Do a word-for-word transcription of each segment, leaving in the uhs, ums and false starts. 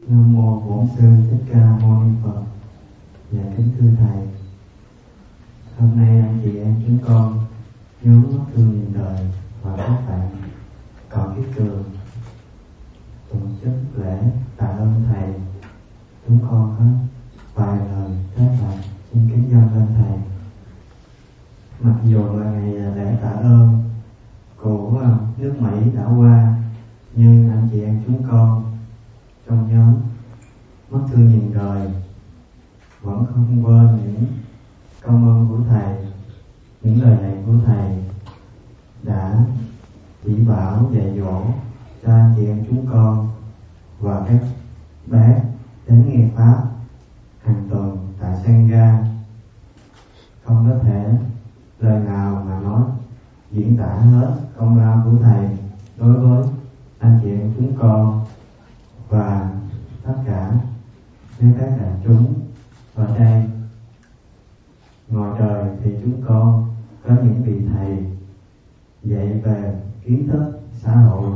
Nam mô Bổn Sư Thích Ca Mâu Ni Phật. Dạ kính thưa thầy, hôm nay anh chị em chúng con nhóm Mắt Thương Nhìn Đời và các bạn Cọ Kiết Cường tổ chức lễ tạ ơn thầy. Chúng con có vài lời thế là xin kính dâng lên thầy. Mặc dù là ngày lễ tạ ơn của nước Mỹ đã qua, nhưng anh chị em chúng con trong nhóm Mắt Thương Nhìn Đời vẫn không quên những công ơn của thầy, những lời dạy của thầy đã chỉ bảo dạy dỗ cho anh chị em chúng con và các bé đến nghe pháp hàng tuần tại Sangha. Không có thể lời nào mà nói diễn tả hết công lao của thầy đối với anh chị em chúng con và tất cả những các đại chúng ở đây. Ngoài đời thì chúng con có những vị thầy dạy về kiến thức xã hội,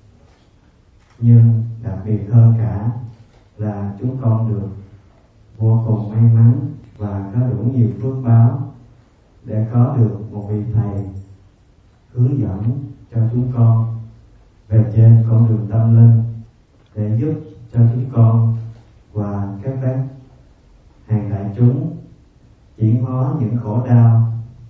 nhưng đặc biệt hơn cả là chúng con được vô cùng may mắn và có đủ nhiều phước báo để có được một vị thầy hướng dẫn cho chúng con về trên con đường tâm linh, để giúp cho chúng con và các bác hàng đại chúng chuyển hóa những khổ đau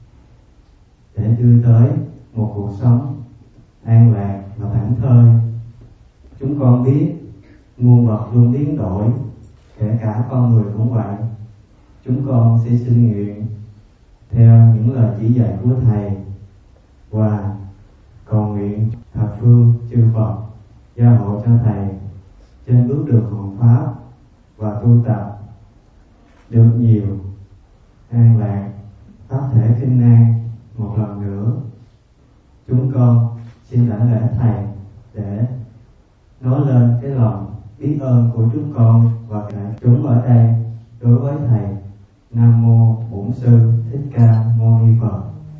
để đưa tới một cuộc sống an lạc và thảnh thơi. Chúng con biết muôn vật luôn biến đổi, kể cả con người cũng vậy. Chúng con sẽ xin nguyện theo những lời chỉ dạy của thầy và cầu nguyện thập phương chư Phật gia hộ cho thầy trên bước đường hộ pháp và tu tập được nhiều an lạc, pháp thể kinh an. Một lần nữa chúng con xin đảnh lễ thầy để nói lên cái lòng biết ơn của chúng con và đại chúng ở đây đối với thầy. Nam mô Bổn Sư Thích Ca Mâu Ni Phật.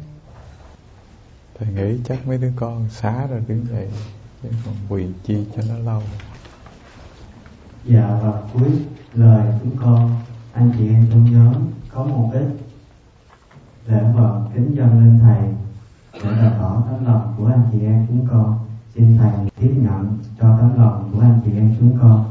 Thầy nghĩ chắc mấy đứa con xá rồi đứng dậy, chứ còn quỳ chi cho nó lâu. Dạ, và cuối lời chúng con, anh chị em trong nhóm có một ít lễ vật kính dâng lên thầy để bày tỏ tấm lòng của anh chị em chúng con. Xin thầy tiếp nhận cho tấm lòng của anh chị em chúng con.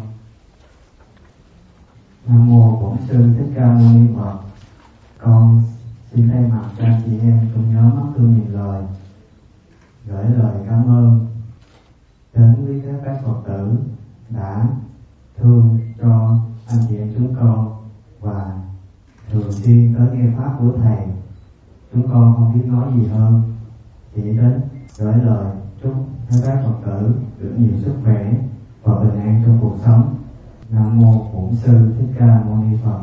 Nam mô Bổn Sư Thích Ca Mâu Ni Phật. Con xin thay mặt cho anh chị em trong nhóm Mắt Thương Nhìn Lời gửi lời cảm ơn đến với các bác Phật tử đã thương cho anh chị em chúng con và thường xuyên tới nghe pháp của thầy. Chúng con không biết nói gì hơn, chỉ đến gửi lời chúc các bác Phật tử được nhiều sức khỏe và bình an trong cuộc sống. Nam mô Bổn Sư Thích Ca Mâu Ni Phật.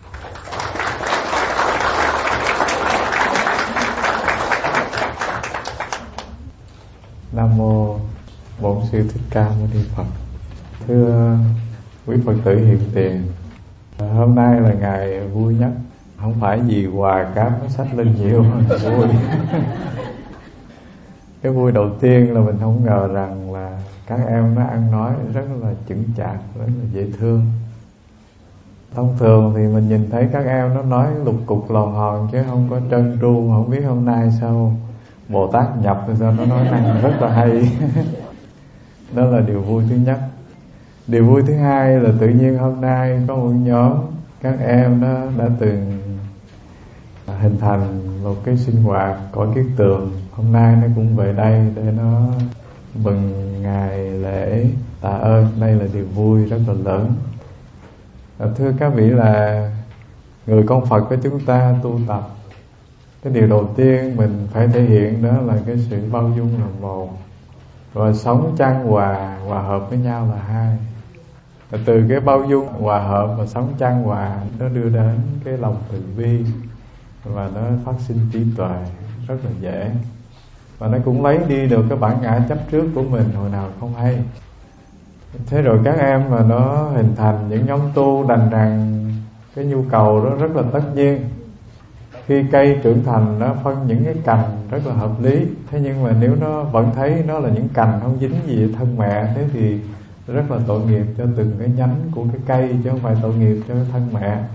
Nam mô Bổn Sư Thích Ca Mâu Ni Phật. Thưa quý Phật tử hiện tiền, hôm nay là ngày vui nhất. Không phải vì quà cáp nó xách lên nhiều mà vui. Cái vui đầu tiên là mình không ngờ rằng là các em nó ăn nói rất là chững chạc, rất là dễ thương. Thông thường thì mình nhìn thấy các em nó nói lục cục lòn hòn chứ không có trơn tru. Không biết hôm nay sao Bồ Tát nhập sao nó nói năng rất là hay. Đó là điều vui thứ nhất. Điều vui thứ hai là tự nhiên hôm nay có một nhóm các em nó đã từng hình thành một cái sinh hoạt cõi Kiết Tường. Hôm nay nó cũng về đây để nó mừng ngày lễ tạ ơn. Đây là điều vui rất là lớn. À, thưa các vị, là người con Phật của chúng ta tu tập, cái điều đầu tiên mình phải thể hiện đó là cái sự bao dung là một, rồi sống chan hòa, hòa hợp với nhau là hai. Và từ cái bao dung, hòa hợp và sống chan hòa, nó đưa đến cái lòng từ bi và nó phát sinh trí tuệ rất là dễ. Và nó cũng lấy đi được cái bản ngã chấp trước của mình hồi nào không hay. Thế rồi các em mà nó hình thành những nhóm tu, đành rằng cái nhu cầu đó rất là tất nhiên. Khi cây trưởng thành nó phân những cái cành rất là hợp lý. Thế nhưng mà nếu nó vẫn thấy nó là những cành không dính gì thân mẹ, thế thì rất là tội nghiệp cho từng cái nhánh của cái cây, chứ không phải tội nghiệp cho cái thân mẹ.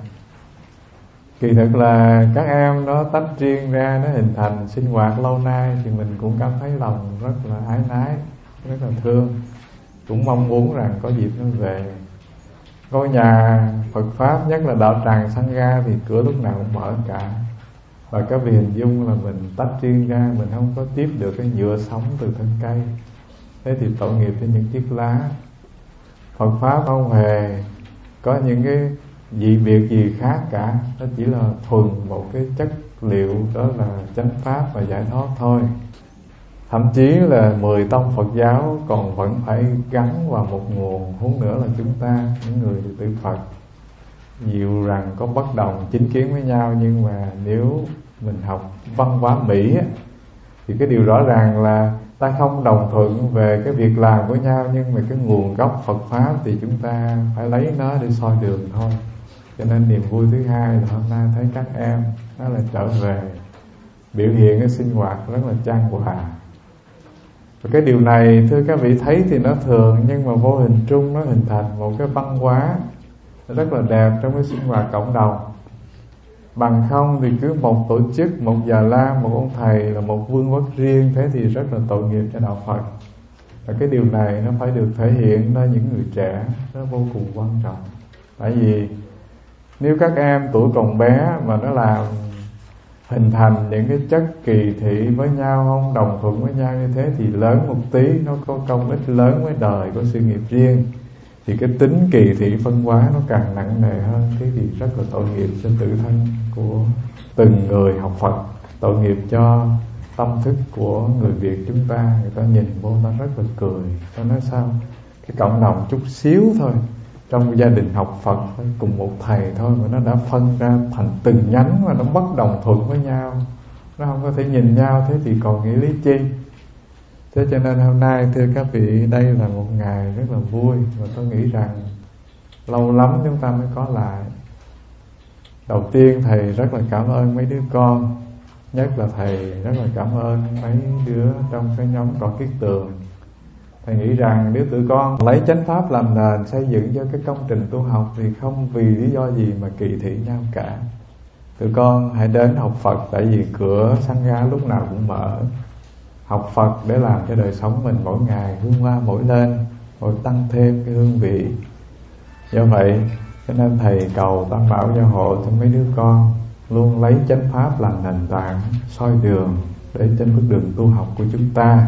Kỳ thực là các em nó tách riêng ra, nó hình thành sinh hoạt lâu nay, thì mình cũng cảm thấy lòng rất là ái nái, rất là thương, cũng mong muốn rằng có dịp nó về. Ngôi nhà Phật Pháp, nhất là đạo tràng Sangha, thì cửa lúc nào cũng mở cả. Và các vị hình dung là mình tách riêng ra, mình không có tiếp được cái nhựa sống từ thân cây. Thế thì tội nghiệp cho những chiếc lá. Phật Pháp không hề có những cái dị biệt gì khác cả. Nó chỉ là thuần một cái chất liệu, đó là chánh Pháp và giải thoát thôi. Thậm chí là mười tông Phật giáo còn vẫn phải gắn vào một nguồn, huống nữa là chúng ta, những người tự Phật. Dịu rằng có bất đồng chính kiến với nhau, nhưng mà nếu mình học văn hóa Mỹ á, thì cái điều rõ ràng là ta không đồng thuận về cái việc làm của nhau, nhưng mà cái nguồn gốc Phật Pháp thì chúng ta phải lấy nó để soi đường thôi. Cho nên niềm vui thứ hai là hôm nay thấy các em nó là trở về biểu hiện cái sinh hoạt rất là chan hòa. Và cái điều này thưa các vị thấy thì nó thường, nhưng mà vô hình trung nó hình thành một cái văn hóa rất là đẹp trong cái sinh hoạt cộng đồng. Bằng không thì cứ một tổ chức, một già la, một ông thầy là một vương quốc riêng, thế thì rất là tội nghiệp cho đạo Phật. Và cái điều này nó phải được thể hiện nơi những người trẻ, nó vô cùng quan trọng. Tại vì nếu các em tuổi còn bé mà nó làm hình thành những cái chất kỳ thị với nhau, không đồng thuận với nhau như thế, thì lớn một tí nó có công ích lớn với đời, có sự nghiệp riêng, thì cái tính kỳ thị phân hóa nó càng nặng nề hơn. Thế thì rất là tội nghiệp cho tự thân của từng người học Phật, tội nghiệp cho tâm thức của người Việt chúng ta. Người ta nhìn vô ta rất là cười, ta nói sao cái cộng đồng chút xíu thôi, trong gia đình học Phật cùng một thầy thôi mà nó đã phân ra thành từng nhánh mà nó bất đồng thuận với nhau, nó không có thể nhìn nhau, thế thì còn nghĩa lý chi? Thế cho nên hôm nay thưa các vị, đây là một ngày rất là vui, và tôi nghĩ rằng lâu lắm chúng ta mới có lại. Đầu tiên thầy rất là cảm ơn mấy đứa con, nhất là thầy rất là cảm ơn mấy đứa trong cái nhóm Cỏ Kiết Tường. Thầy nghĩ rằng nếu tụi con lấy chánh Pháp làm nền xây dựng cho cái công trình tu học thì không vì lý do gì mà kỳ thị nhau cả. Tụi con hãy đến học Phật, tại vì cửa Sangha lúc nào cũng mở. Học Phật để làm cho đời sống mình mỗi ngày hương hoa mỗi lên, mỗi tăng thêm cái hương vị. Do vậy cho nên thầy cầu Tam Bảo gia hộ cho mấy đứa con luôn lấy chánh Pháp làm nền tảng, soi đường để trên bước đường tu học của chúng ta.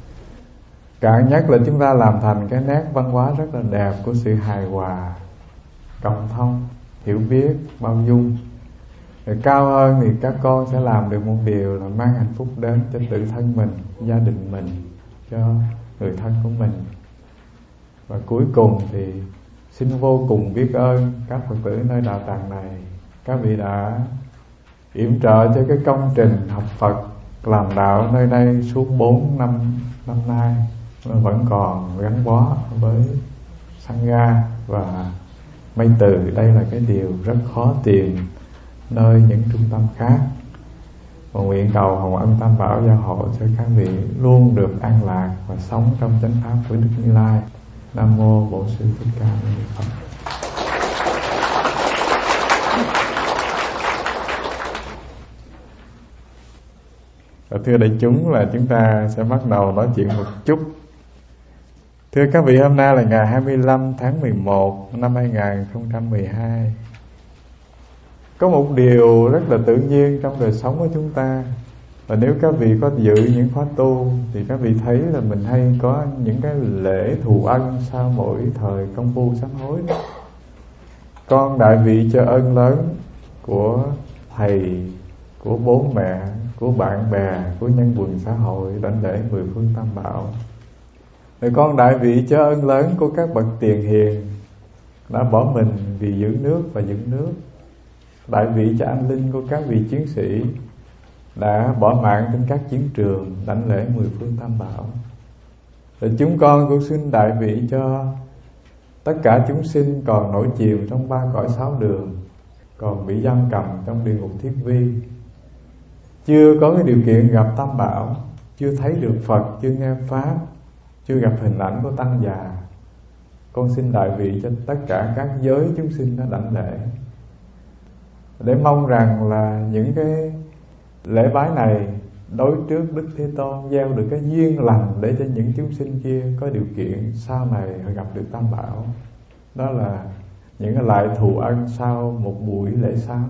Cạn nhất là chúng ta làm thành cái nét văn hóa rất là đẹp của sự hài hòa, cộng thông, hiểu biết, bao dung. Rồi cao hơn thì các con sẽ làm được một điều là mang hạnh phúc đến cho tự thân mình, gia đình mình, cho người thân của mình. Và cuối cùng thì xin vô cùng biết ơn các Phật tử nơi đạo tràng này. Các vị đã yểm trợ cho cái công trình học Phật làm đạo nơi đây suốt bốn năm năm nay, nó vẫn còn gắn bó với Sangha và Mây Từ. Đây là cái điều rất khó tìm nơi những trung tâm khác. Và nguyện cầu Hồng Ân Tam Bảo gia hộ cho các vị luôn được an lạc và sống trong chánh Pháp của Đức Như Lai. Nam Mô Bổn Sư Thích Ca Mâu Ni Phật. Và thưa đại chúng, là chúng ta sẽ bắt đầu nói chuyện một chút. Thưa các vị, hôm nay là ngày hai mươi lăm tháng mười một năm hai nghìn không trăm mười hai. Có một điều rất là tự nhiên trong đời sống của chúng ta, và nếu các vị có dự những khóa tu thì các vị thấy là mình hay có những cái lễ thù ân sau mỗi thời công phu sám hối đó. Con đại vị cho ơn lớn của thầy, của bố mẹ, của bạn bè, của nhân quần xã hội đảnh lễ mười phương Tam Bảo. Rồi con đại vị cho ơn lớn của các bậc tiền hiền đã bỏ mình vì giữ nước và giữ nước. Đại vị cho anh linh của các vị chiến sĩ đã bỏ mạng trên các chiến trường, đảnh lễ mười phương Tam Bảo. Rồi chúng con cũng xin đại vị cho tất cả chúng sinh còn nổi chìm trong ba cõi sáu đường, còn bị giam cầm trong địa ngục thiết vi, chưa có cái điều kiện gặp Tam Bảo, chưa thấy được Phật, chưa nghe Pháp, chưa gặp hình ảnh của Tăng già. con xin đại vị cho tất cả các giới chúng sinh nó đảnh lễ, để mong rằng là những cái lễ bái này đối trước Đức Thế Tôn gieo được cái duyên lành để cho những chúng sinh kia có điều kiện sau này họ gặp được Tam Bảo. Đó là những cái lại thù ân sau một buổi lễ sám.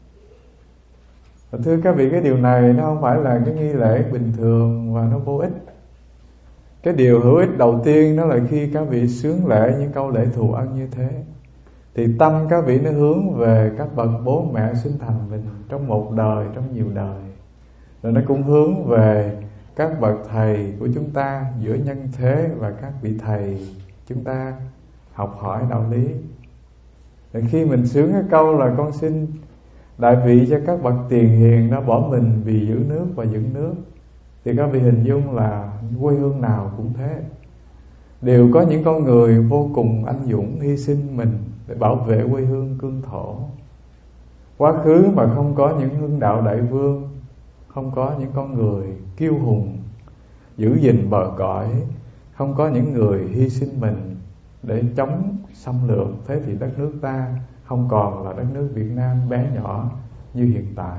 Và thưa các vị, cái điều này nó không phải là cái nghi lễ bình thường và nó vô ích. Cái điều hữu ích đầu tiên đó là khi các vị xướng lễ những câu lễ thù ân như thế, thì tâm các vị nó hướng về các bậc bố mẹ sinh thành mình trong một đời, trong nhiều đời. Rồi nó cũng hướng về các bậc thầy của chúng ta giữa nhân thế và các vị thầy chúng ta học hỏi đạo lý. Rồi khi mình xướng cái câu là con xin đại vị cho các bậc tiền hiền đã bỏ mình vì giữ nước và dựng nước, thì các vị hình dung là quê hương nào cũng thế, đều có những con người vô cùng anh dũng hy sinh mình để bảo vệ quê hương cương thổ. Quá khứ mà không có những hưng đạo đại vương, không có những con người kiêu hùng giữ gìn bờ cõi, không có những người hy sinh mình để chống xâm lược, thế thì đất nước ta không còn là đất nước Việt Nam bé nhỏ như hiện tại.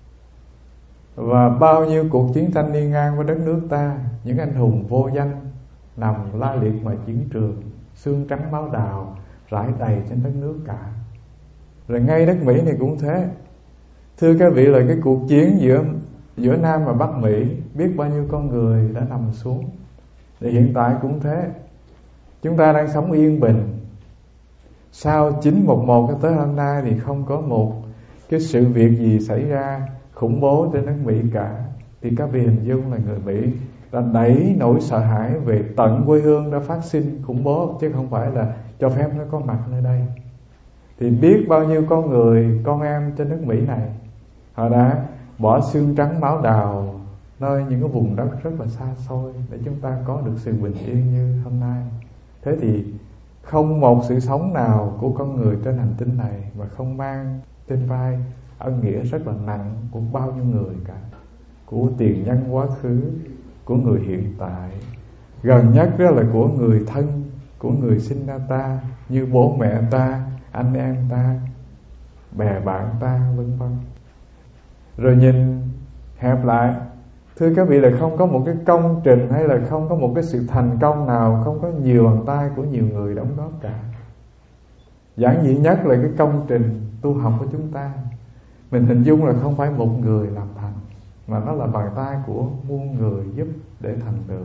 Và bao nhiêu cuộc chiến tranh đi ngang qua đất nước ta, những anh hùng vô danh nằm la liệt ngoài chiến trường, xương trắng máu đào rải đầy trên đất nước cả. Rồi ngay đất Mỹ này cũng thế. Thưa các vị, là cái cuộc chiến giữa giữa Nam và Bắc Mỹ, biết bao nhiêu con người đã nằm xuống. Thì hiện tại cũng thế. Chúng ta đang sống yên bình. Sau chín một một cho tới hôm nay thì không có một cái sự việc gì xảy ra khủng bố trên nước Mỹ cả. Thì các vị hình dung là người Mỹ đã đẩy nỗi sợ hãi về tận quê hương đã phát sinh khủng bố, chứ không phải là cho phép nó có mặt nơi đây. Thì biết bao nhiêu con người, con em trên nước Mỹ này, họ đã bỏ xương trắng máu đào nơi những cái vùng đất rất là xa xôi để chúng ta có được sự bình yên như hôm nay. Thế thì không một sự sống nào của con người trên hành tinh này mà không mang trên vai ân nghĩa rất là nặng của bao nhiêu người cả, của tiền nhân quá khứ, của người hiện tại, gần nhất đó là của người thân, của người sinh ra ta, như bố mẹ ta, anh em ta, bè bạn ta, vân vân. Rồi nhìn hẹp lại, thưa các vị, là không có một cái công trình hay là không có một cái sự thành công nào không có nhiều bàn tay của nhiều người đóng góp cả. Giản dị nhất là cái công trình tu học của chúng ta, mình hình dung là không phải một người làm thành, mà nó là bàn tay của muôn người giúp để thành tựu.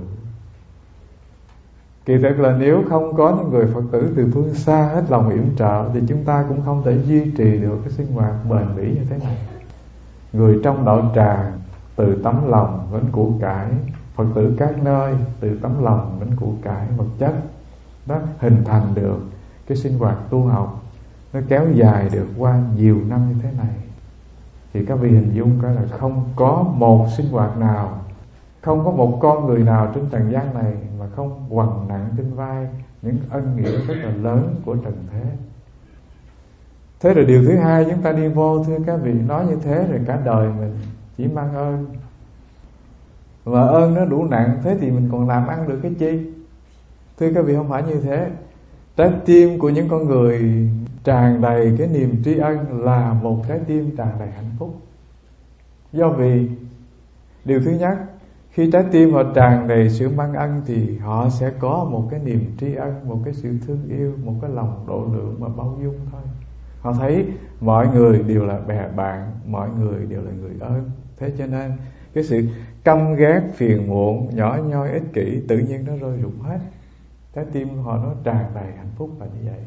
Kỳ thực là nếu không có những người Phật tử từ phương xa hết lòng yểm trợ thì chúng ta cũng không thể duy trì được cái sinh hoạt bền bỉ như thế này. Người trong đạo tràng từ tấm lòng vẫn của cải, Phật tử các nơi từ tấm lòng vẫn của cải vật chất, đó hình thành được cái sinh hoạt tu học, nó kéo dài được qua nhiều năm như thế này. Thì các vị hình dung coi là không có một sinh hoạt nào, không có một con người nào trên trần gian này mà không quằn nặng trên vai những ân nghĩa rất là lớn của trần thế. Thế rồi điều thứ hai chúng ta đi vô, thưa các vị, nói như thế rồi cả đời mình chỉ mang ơn, và ơn nó đủ nặng, thế thì mình còn làm ăn được cái chi? Thưa các vị, không phải như thế. Trái tim của những con người tràn đầy cái niềm tri ân là một trái tim tràn đầy hạnh phúc. Do vì điều thứ nhất, khi trái tim họ tràn đầy sự mang ân thì họ sẽ có một cái niềm tri ân, một cái sự thương yêu, một cái lòng độ lượng và bao dung thôi. Họ thấy mọi người đều là bè bạn, mọi người đều là người ơn. Thế cho nên cái sự căm ghét, phiền muộn, nhỏ nhoi, ích kỷ tự nhiên nó rơi rụng hết. Trái tim họ nó tràn đầy hạnh phúc là như vậy.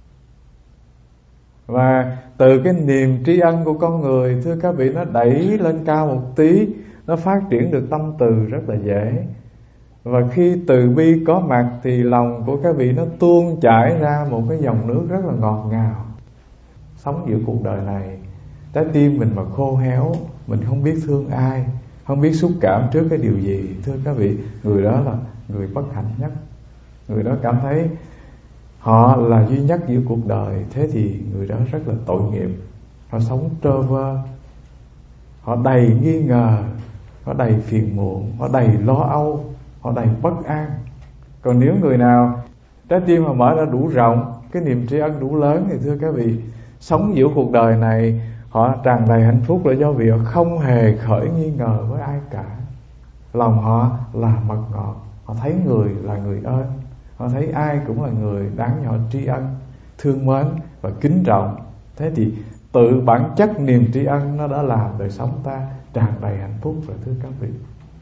Và từ cái niềm tri ân của con người, thưa các vị, nó đẩy lên cao một tí, nó phát triển được tâm từ rất là dễ. Và khi từ bi có mặt thì lòng của các vị nó tuôn chảy ra một cái dòng nước rất là ngọt ngào. Sống giữa cuộc đời này, trái tim mình mà khô héo, mình không biết thương ai, không biết xúc cảm trước cái điều gì, thưa các vị, người đó là người bất hạnh nhất. Người đó cảm thấy họ là duy nhất giữa cuộc đời, thế thì người đó rất là tội nghiệp. Họ sống trơ vơ, họ đầy nghi ngờ, họ đầy phiền muộn, họ đầy lo âu, họ đầy bất an. Còn nếu người nào Trái tim mà mở ra đủ rộng, cái niềm tri ân đủ lớn, thì thưa các vị, sống giữa cuộc đời này họ tràn đầy hạnh phúc là do vì họ không hề khởi nghi ngờ với ai cả. Lòng họ là mật ngọt, họ thấy người là người ơn, họ thấy ai cũng là người đáng cho họ tri ân, thương mến và kính trọng. Thế thì tự bản chất niềm tri ân nó đã làm đời sống ta tràn đầy hạnh phúc rồi thưa các vị.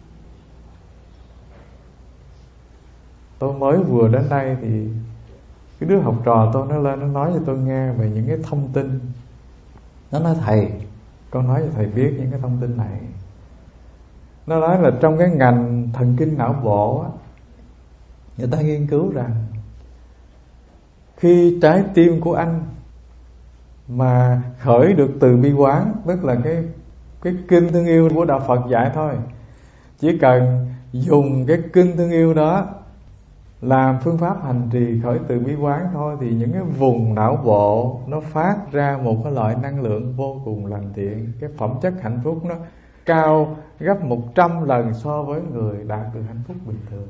Tôi mới vừa đến đây thì cái đứa học trò tôi nó lên nó nói cho tôi nghe về những cái thông tin. Nó nói thầy, con nói cho thầy biết những cái thông tin này. Nó nói là trong cái ngành thần kinh não bộ á, người ta nghiên cứu rằng khi trái tim của anh mà khởi được từ bi quán, tức là cái cái kinh thương yêu của đạo Phật dạy thôi, chỉ cần dùng cái kinh thương yêu đó làm phương pháp hành trì khởi từ bi quán thôi, thì những cái vùng não bộ nó phát ra một cái loại năng lượng vô cùng lành thiện. Cái phẩm chất hạnh phúc nó cao gấp một trăm lần so với người đạt được hạnh phúc bình thường.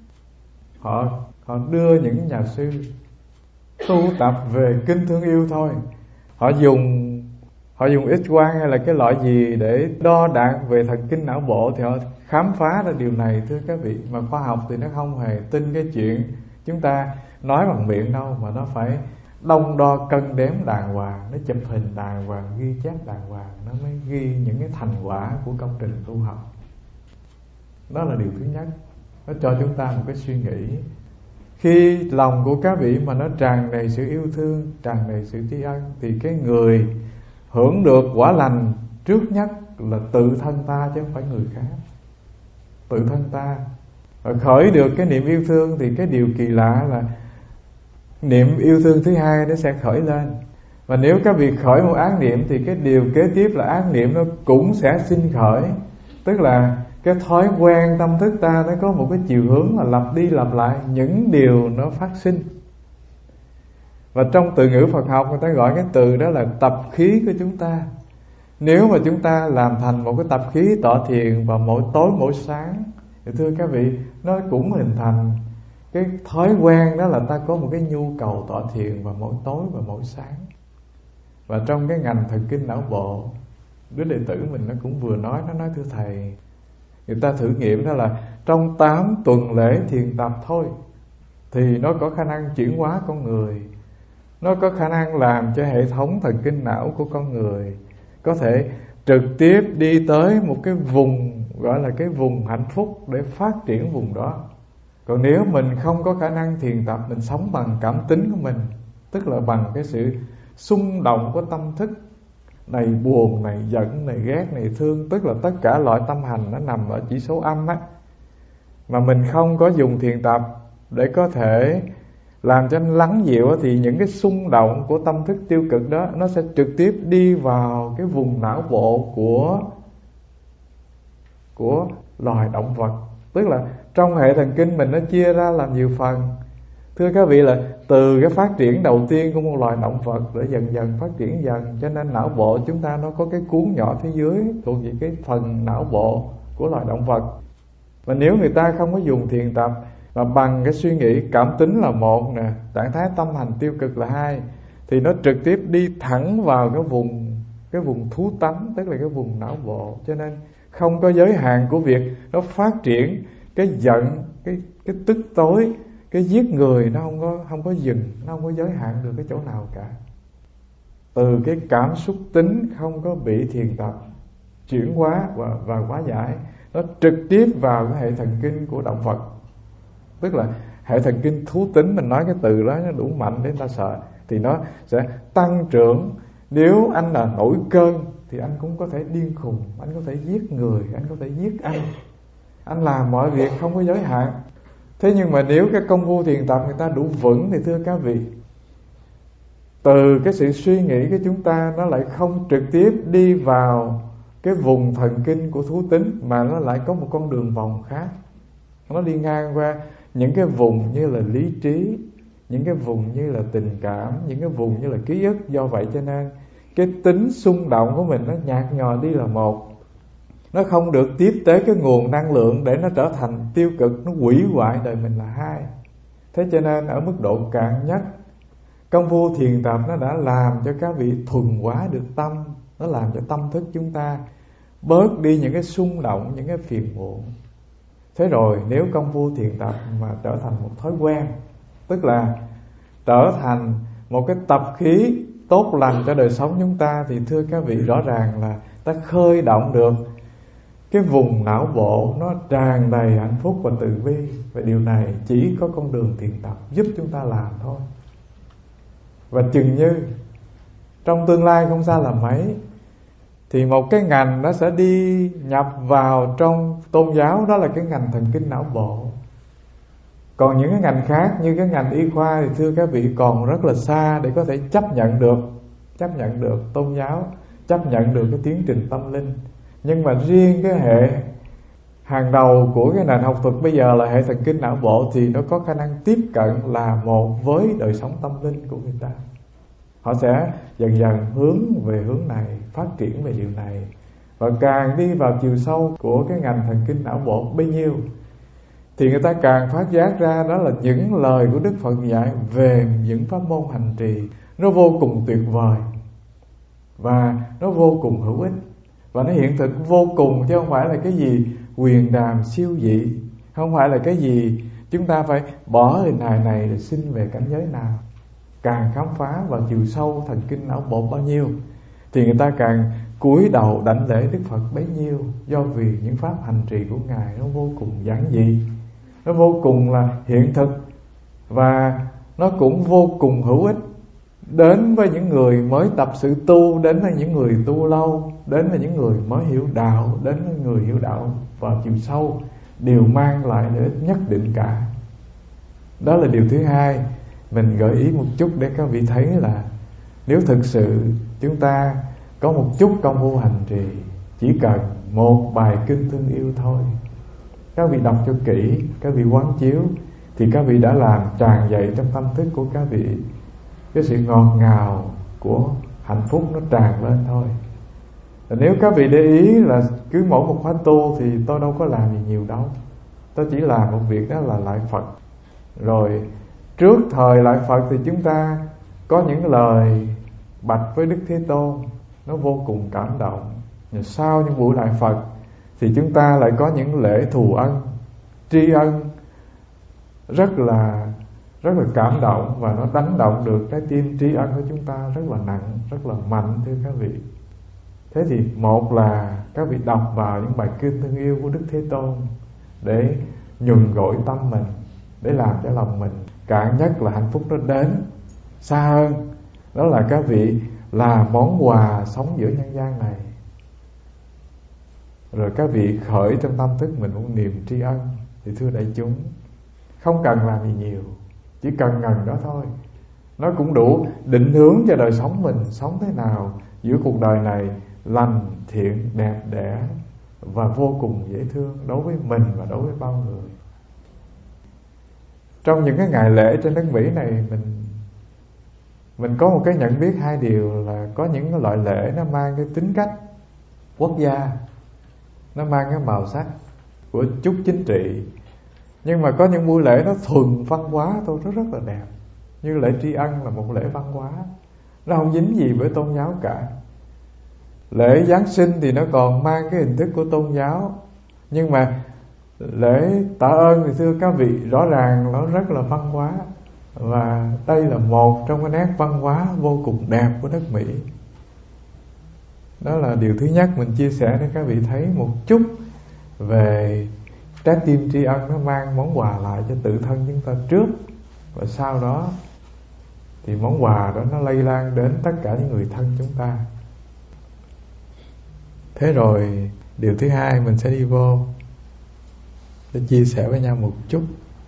Họ họ đưa những nhà sư tu tập về kinh thương yêu thôi, họ dùng họ dùng X-quang hay là cái loại gì để đo đạc về thần kinh não bộ, thì họ khám phá ra điều này thưa các vị. Mà khoa học thì nó không hề tin cái chuyện chúng ta nói bằng miệng đâu, mà nó phải đong đo cân đếm đàng hoàng, nó chụp hình đàng hoàng, ghi chép đàng hoàng, nó mới ghi những cái thành quả của công trình tu học. Đó là điều thứ nhất. Nó cho chúng ta một cái suy nghĩ. Khi lòng của các vị mà nó tràn đầy sự yêu thương, tràn đầy sự tri ân, thì cái người hưởng được quả lành trước nhất là tự thân ta chứ không phải người khác. Tự thân ta. Và khởi được cái niệm yêu thương thì cái điều kỳ lạ là niệm yêu thương thứ hai nó sẽ khởi lên. Và nếu các vị khởi một ác niệm thì cái điều kế tiếp là ác niệm nó cũng sẽ sinh khởi. Tức là cái thói quen tâm thức ta nó có một cái chiều hướng mà lặp đi lặp lại những điều nó phát sinh. Và trong từ ngữ Phật học người ta gọi cái từ đó là tập khí của chúng ta. Nếu mà chúng ta làm thành một cái tập khí tọa thiền vào mỗi tối mỗi sáng, thì thưa các vị, nó cũng hình thành cái thói quen đó là ta có một cái nhu cầu tọa thiền vào mỗi tối và mỗi sáng. Và trong cái ngành thần kinh não bộ, đứa đệ tử mình nó cũng vừa nói, nó nói thưa thầy, người ta thử nghiệm đó là trong tám tuần lễ thiền tập thôi thì nó có khả năng chuyển hóa con người, nó có khả năng làm cho hệ thống thần kinh não của con người có thể trực tiếp đi tới một cái vùng gọi là cái vùng hạnh phúc để phát triển vùng đó. Còn nếu mình không có khả năng thiền tập, mình sống bằng cảm tính của mình, tức là bằng cái sự xung động của tâm thức, này buồn, này giận, này ghét, này thương, tức là tất cả loại tâm hành nó nằm ở chỉ số âm á, mà mình không có dùng thiền tập để có thể làm cho anh lắng dịu, thì những cái xung động của tâm thức tiêu cực đó nó sẽ trực tiếp đi vào cái vùng não bộ của của loài động vật. Tức là trong hệ thần kinh mình nó chia ra làm nhiều phần. Thưa các vị, là từ cái phát triển đầu tiên của một loài động vật để dần dần phát triển dần, cho nên não bộ chúng ta nó có cái cuốn nhỏ phía dưới thuộc về cái phần não bộ của loài động vật. Và nếu người ta không có dùng thiền tập mà bằng cái suy nghĩ cảm tính là một nè, trạng thái tâm hành tiêu cực là hai, thì nó trực tiếp đi thẳng vào cái vùng cái vùng thú tánh, tức là cái vùng não bộ. Cho nên không có giới hạn của việc nó phát triển cái giận, cái cái tức tối, cái giết người, nó không có không có dừng, nó không có giới hạn được cái chỗ nào cả. Từ cái cảm xúc tính không có bị thiền tập chuyển hóa và và hóa giải, nó trực tiếp vào cái hệ thần kinh của động vật. Tức là hệ thần kinh thú tính, mình nói cái từ đó nó đủ mạnh để ta sợ, thì nó sẽ tăng trưởng. Nếu anh là nổi cơn thì anh cũng có thể điên khùng, anh có thể giết người, anh có thể giết anh, anh làm mọi việc không có giới hạn. Thế nhưng mà nếu cái công phu thiền tập người ta đủ vững thì thưa các vị, từ cái sự suy nghĩ của chúng ta nó lại không trực tiếp đi vào cái vùng thần kinh của thú tính, mà nó lại có một con đường vòng khác. Nó đi ngang qua những cái vùng như là lý trí, những cái vùng như là tình cảm, những cái vùng như là ký ức. Do vậy cho nên cái tính xung động của mình nó nhạt nhòa đi là một, nó không được tiếp tế cái nguồn năng lượng để nó trở thành tiêu cực, nó hủy hoại đời mình là hai. Thế cho nên ở mức độ cạn nhất, công phu thiền tập nó đã làm cho các vị thuần hóa được tâm. Nó làm cho tâm thức chúng ta bớt đi những cái xung động, những cái phiền muộn. Thế rồi nếu công phu thiền tập mà trở thành một thói quen, tức là trở thành một cái tập khí tốt lành cho đời sống chúng ta, thì thưa các vị, rõ ràng là ta khơi động được cái vùng não bộ nó tràn đầy hạnh phúc và từ bi. Và điều này chỉ có con đường thiền tập giúp chúng ta làm thôi. Và chừng như trong tương lai không xa là mấy, thì một cái ngành nó sẽ đi nhập vào trong tôn giáo, đó là cái ngành thần kinh não bộ. Còn những cái ngành khác như cái ngành y khoa thì thưa các vị còn rất là xa để có thể chấp nhận được chấp nhận được tôn giáo, chấp nhận được cái tiến trình tâm linh. Nhưng mà riêng cái hệ hàng đầu của cái nền học thuật bây giờ là hệ thần kinh não bộ, thì nó có khả năng tiếp cận là một với đời sống tâm linh của người ta. Họ sẽ dần dần hướng về hướng này, phát triển về điều này. Và càng đi vào chiều sâu của cái ngành thần kinh não bộ bấy nhiêu, thì người ta càng phát giác ra đó là những lời của Đức Phật dạy về những pháp môn hành trì nó vô cùng tuyệt vời, và nó vô cùng hữu ích, và nó hiện thực vô cùng, chứ không phải là cái gì huyền đàm siêu dị, không phải là cái gì chúng ta phải bỏ hình hài này để xin về cảnh giới nào. Càng khám phá vào chiều sâu thần kinh não bộ bao nhiêu, thì người ta càng cúi đầu đảnh lễ Đức Phật bấy nhiêu. Do vì những pháp hành trì của Ngài nó vô cùng giản dị, nó vô cùng là hiện thực, và nó cũng vô cùng hữu ích đến với những người mới tập sự tu, đến với những người tu lâu, đến với những người mới hiểu đạo, đến với người hiểu đạo vào chiều sâu, đều mang lại lợi ích nhất định cả. Đó là điều thứ hai mình gợi ý một chút để các vị thấy là nếu thực sự chúng ta có một chút công phu hành trì, chỉ cần một bài kinh thương yêu thôi, các vị đọc cho kỹ, các vị quán chiếu, thì các vị đã làm tràn dậy trong tâm thức của các vị cái sự ngọt ngào của hạnh phúc, nó tràn lên thôi. Và nếu các vị để ý là cứ mỗi một khóa tu thì tôi đâu có làm gì nhiều đâu, tôi chỉ làm một việc, đó là lại Phật. Rồi trước thời lại Phật thì chúng ta có những lời bạch với Đức Thế Tôn, nó vô cùng cảm động. Rồi sau những buổi lại Phật thì chúng ta lại có những lễ thù ân, tri ân rất là rất là cảm động, và nó đánh động được trái tim tri ân của chúng ta rất là nặng, rất là mạnh, thưa các vị. Thế thì một là các vị đọc vào những bài kinh thương yêu của Đức Thế Tôn để nhuần gội tâm mình, để làm cho lòng mình cạn nhất là hạnh phúc nó đến. Xa hơn, đó là các vị là món quà sống giữa nhân gian này. Rồi các vị khởi trong tâm thức mình một niềm tri ân. Thì thưa đại chúng, không cần làm gì nhiều, chỉ cần ngần đó thôi, nó cũng đủ định hướng cho đời sống mình sống thế nào giữa cuộc đời này lành, thiện, đẹp đẽ và vô cùng dễ thương đối với mình và đối với bao người. Trong những cái ngày lễ trên đất Mỹ này, mình mình có một cái nhận biết hai điều là có những cái loại lễ nó mang cái tính cách quốc gia, nó mang cái màu sắc của chút chính trị, nhưng mà có những buổi lễ nó thuần văn hóa thôi, nó rất là đẹp. Như lễ tri ân là một lễ văn hóa, nó không dính gì với tôn giáo cả. Lễ Giáng sinh thì nó còn mang cái hình thức của tôn giáo, nhưng mà lễ tạ ơn thì thưa các vị, rõ ràng nó rất là văn hóa. Và đây là một trong cái nét văn hóa vô cùng đẹp của nước Mỹ. Đó là điều thứ nhất mình chia sẻ để các vị thấy một chút về trái tim tri ân, nó mang món quà lại cho tự thân chúng ta trước, và sau đó thì món quà đó nó lây lan đến tất cả những người thân chúng ta. Thế rồi điều thứ hai mình sẽ đi vô để chia sẻ với nhau một chút.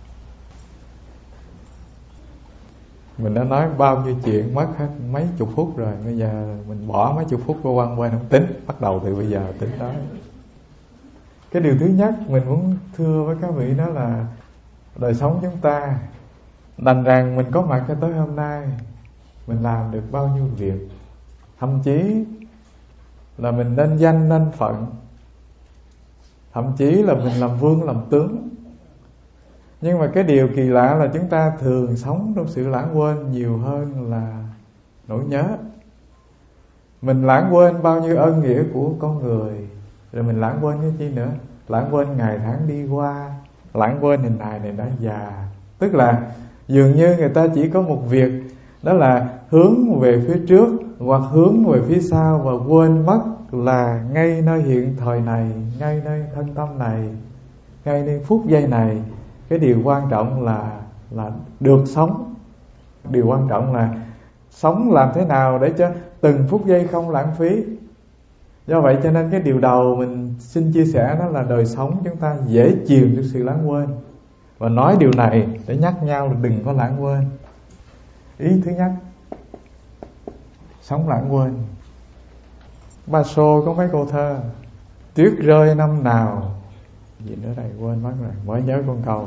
Mình đã nói bao nhiêu chuyện mất hết mấy chục phút rồi, bây giờ mình bỏ mấy chục phút qua quăng quên không tính, bắt đầu từ bây giờ tính đó. Cái điều thứ nhất mình muốn thưa với các vị đó là đời sống chúng ta, đành rằng mình có mặt cho tới hôm nay, mình làm được bao nhiêu việc, thậm chí là mình nên danh nên phận, thậm chí là mình làm vương làm tướng, Nhưng mà cái điều kỳ lạ là chúng ta thường sống trong sự lãng quên nhiều hơn là nỗi nhớ. Mình lãng quên bao nhiêu ân nghĩa của con người, rồi mình lãng quên cái chi nữa? Lãng quên ngày tháng đi qua, lãng quên hình hài này đã già. Tức là dường như người ta chỉ có một việc, đó là hướng về phía trước hoặc hướng về phía sau, và quên mất là ngay nơi hiện thời này, ngay nơi thân tâm này, ngay nơi phút giây này, cái điều quan trọng là là được sống. Điều quan trọng là sống làm thế nào để cho từng phút giây không lãng phí. Do vậy cho nên cái điều đầu mình xin chia sẻ đó là đời sống chúng ta dễ chìm trong sự lãng quên. Và nói điều này để nhắc nhau là đừng có lãng quên. Ý thứ nhất, sống lãng quên. Ba Xô có mấy câu thơ: tuyết rơi năm nào, gì nữa đây quên mất rồi, mới nhớ con câu: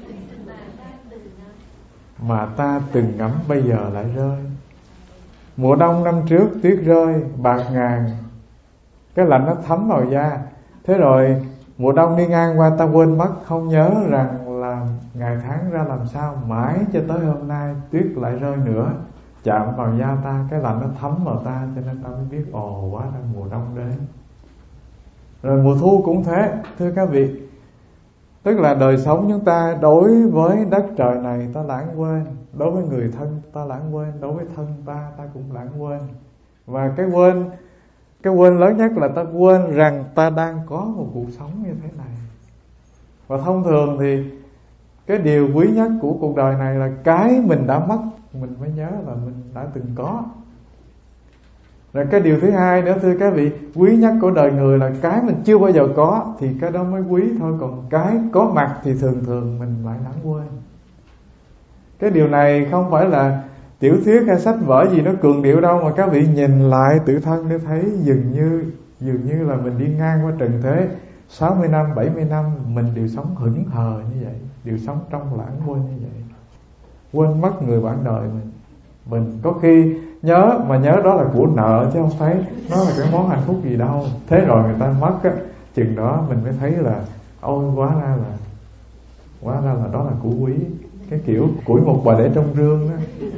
mà ta từng ngắm bây giờ lại rơi. Mùa đông năm trước tuyết rơi bạc ngàn, cái lạnh nó thấm vào da. Thế rồi mùa đông đi ngang qua ta quên mất, không nhớ rằng là ngày tháng ra làm sao. Mãi cho tới hôm nay tuyết lại rơi nữa, chạm vào da ta, cái lạnh nó thấm vào ta, cho nên ta mới biết ồ quá ra mùa đông đến. Rồi mùa thu cũng thế, thưa các vị. Tức là đời sống chúng ta đối với đất trời này ta lãng quên, đối với người thân ta lãng quên, đối với thân ta ta cũng lãng quên. Và cái quên, cái quên lớn nhất là ta quên rằng ta đang có một cuộc sống như thế này. Và thông thường thì cái điều quý nhất của cuộc đời này là cái mình đã mất mình mới nhớ là mình đã từng có. Rồi cái điều thứ hai nữa thưa các vị, quý nhất của đời người là cái mình chưa bao giờ có, thì cái đó mới quý thôi. Còn cái có mặt thì thường thường mình lại lãng quên. Cái điều này không phải là tiểu thuyết hay sách vở gì nó cường điệu đâu, mà các vị nhìn lại tự thân để thấy dường như dường như là mình đi ngang qua trần thế sáu mươi năm, bảy mươi năm mình đều sống hững hờ như vậy, đều sống trong lãng quên như vậy. Quên mất người bạn đời mình. Mình có khi nhớ, mà nhớ đó là của nợ chứ không phải nó là cái món hạnh phúc gì đâu. Thế rồi người ta mất á, chừng đó mình mới thấy là ôi quá ra là Quá ra là đó là của quý. Cái kiểu củi mục bà để trong rương đó,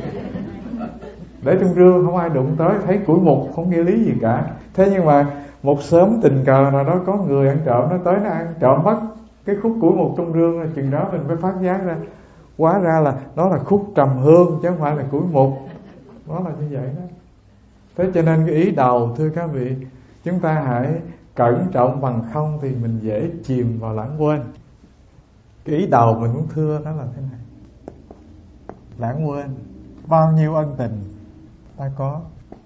để trong rương không ai đụng tới, thấy củi mục không nghĩa lý gì cả. Thế nhưng mà một sớm tình cờ nào đó có người ăn trộm, nó tới nó ăn trộm mất cái khúc củi mục trong rương, chừng đó mình mới phát giác ra hóa ra là nó là khúc trầm hương chứ không phải là củi mục. Nó là như vậy đó. Thế cho nên cái ý đầu thưa các vị, chúng ta hãy cẩn trọng, bằng không thì mình dễ chìm vào lãng quên. Cái ý đầu mình muốn thưa đó là thế này: lãng quên bao nhiêu ân tình ta có.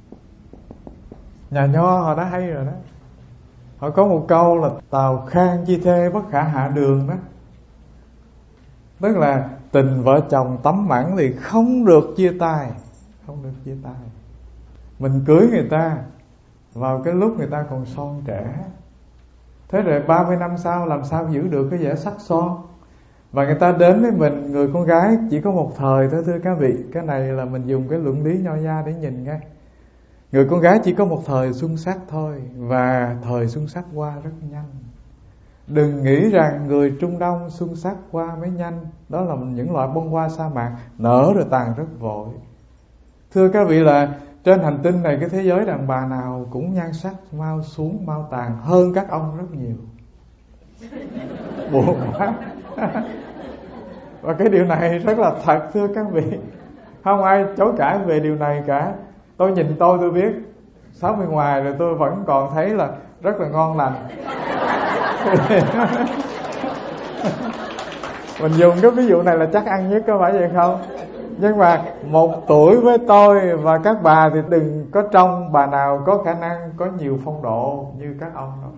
Nhà Nho họ đã hay rồi đó. Họ có một câu là tào khang chi thê bất khả hạ đường đó. Tức là tình vợ chồng tắm mặn thì không được chia tay, không được chia tay. Mình cưới người ta vào cái lúc người ta còn son trẻ, thế rồi ba mươi năm sau làm sao giữ được cái vẻ sắc son. Và người ta đến với mình, người con gái chỉ có một thời thôi thưa các vị. Cái này là mình dùng cái luận lý nho gia để nhìn ngay. Người con gái chỉ có một thời xuân sắc thôi, và thời xuân sắc qua rất nhanh. Đừng nghĩ rằng người Trung Đông xuân sắc qua mới nhanh. Đó là những loại bông hoa sa mạc nở rồi tàn rất vội. Thưa các vị là trên hành tinh này, cái thế giới đàn bà nào cũng nhan sắc mau xuống mau tàn hơn các ông rất nhiều. Buồn quá. Và cái điều này rất là thật thưa các vị. Không ai chối cãi về điều này cả. Tôi nhìn tôi tôi biết sáu mươi ngoài rồi tôi vẫn còn thấy là rất là ngon lành. Mình dùng cái ví dụ này là chắc ăn nhất, có phải vậy không? Nhưng mà một tuổi với tôi và các bà thì đừng có trông bà nào có khả năng có nhiều phong độ như các ông đâu.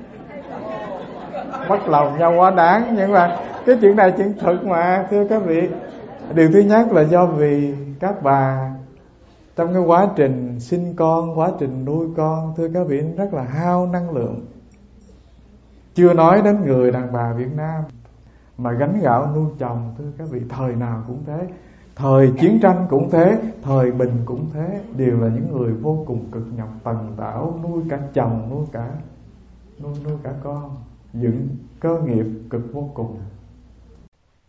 Mất lòng nhau quá đáng. Nhưng mà cái chuyện này chuyện thực mà thưa các vị. Điều thứ nhất là do vì các bà trong cái quá trình sinh con, quá trình nuôi con, thưa các vị, rất là hao năng lượng. Chưa nói đến người đàn bà Việt Nam mà gánh gạo nuôi chồng, thưa các vị, thời nào cũng thế. Thời chiến tranh cũng thế, thời bình cũng thế. Đều là những người vô cùng cực nhọc tần tảo, nuôi cả chồng, nuôi cả nuôi, nuôi cả con, dựng cơ nghiệp cực vô cùng.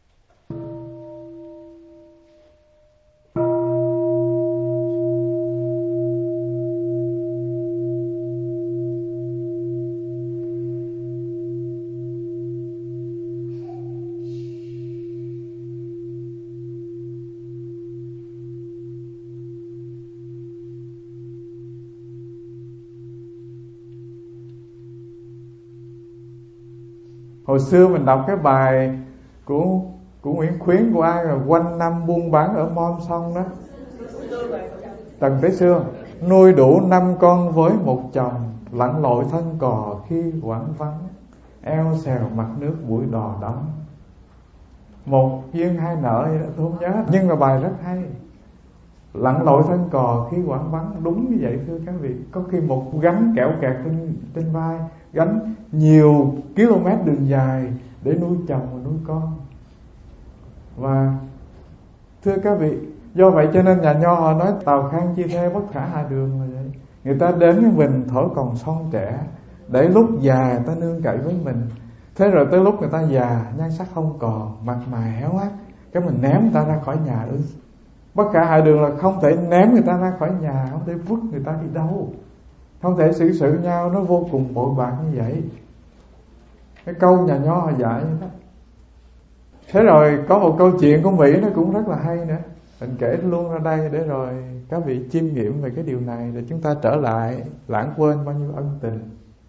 Hồi xưa mình đọc cái bài của của Nguyễn Khuyến, của ai rồi, quanh năm buôn bán ở Mom Xong đó, Tần Tế Sương. Nuôi đủ năm con với một chồng, lặn lội thân cò khi quãng vắng, eo xèo mặt nước buổi đò đắm. Một duyên hai nợ vậy đó, tôi không nhớ, nhưng mà bài rất hay. Lặn lội thân cò khi quãng vắng, đúng như vậy thưa các vị. Có khi một gánh kẹo kẹt trên, trên vai, gánh nhiều km đường dài để nuôi chồng và nuôi con. Và thưa các vị, do vậy cho nên nhà nho họ nói tào khang chi thê bất khả hạ đường là vậy. Người ta đến với mình thổi còn son trẻ, để lúc già ta nương cậy với mình. Thế rồi tới lúc người ta già, nhan sắc không còn, mặt mày héo hắt, cái mình ném người ta ra khỏi nhà ư? Bất khả hạ đường là không thể ném người ta ra khỏi nhà, không thể vứt người ta đi đâu, không thể xử sự nhau nó vô cùng bội bạc như vậy. Cái câu nhà nho họ dạy như đó. Thế rồi có một câu chuyện của Mỹ nó cũng rất là hay nữa, mình kể luôn ra đây để rồi các vị chiêm nghiệm về cái điều này, để chúng ta trở lại lãng quên bao nhiêu ân tình.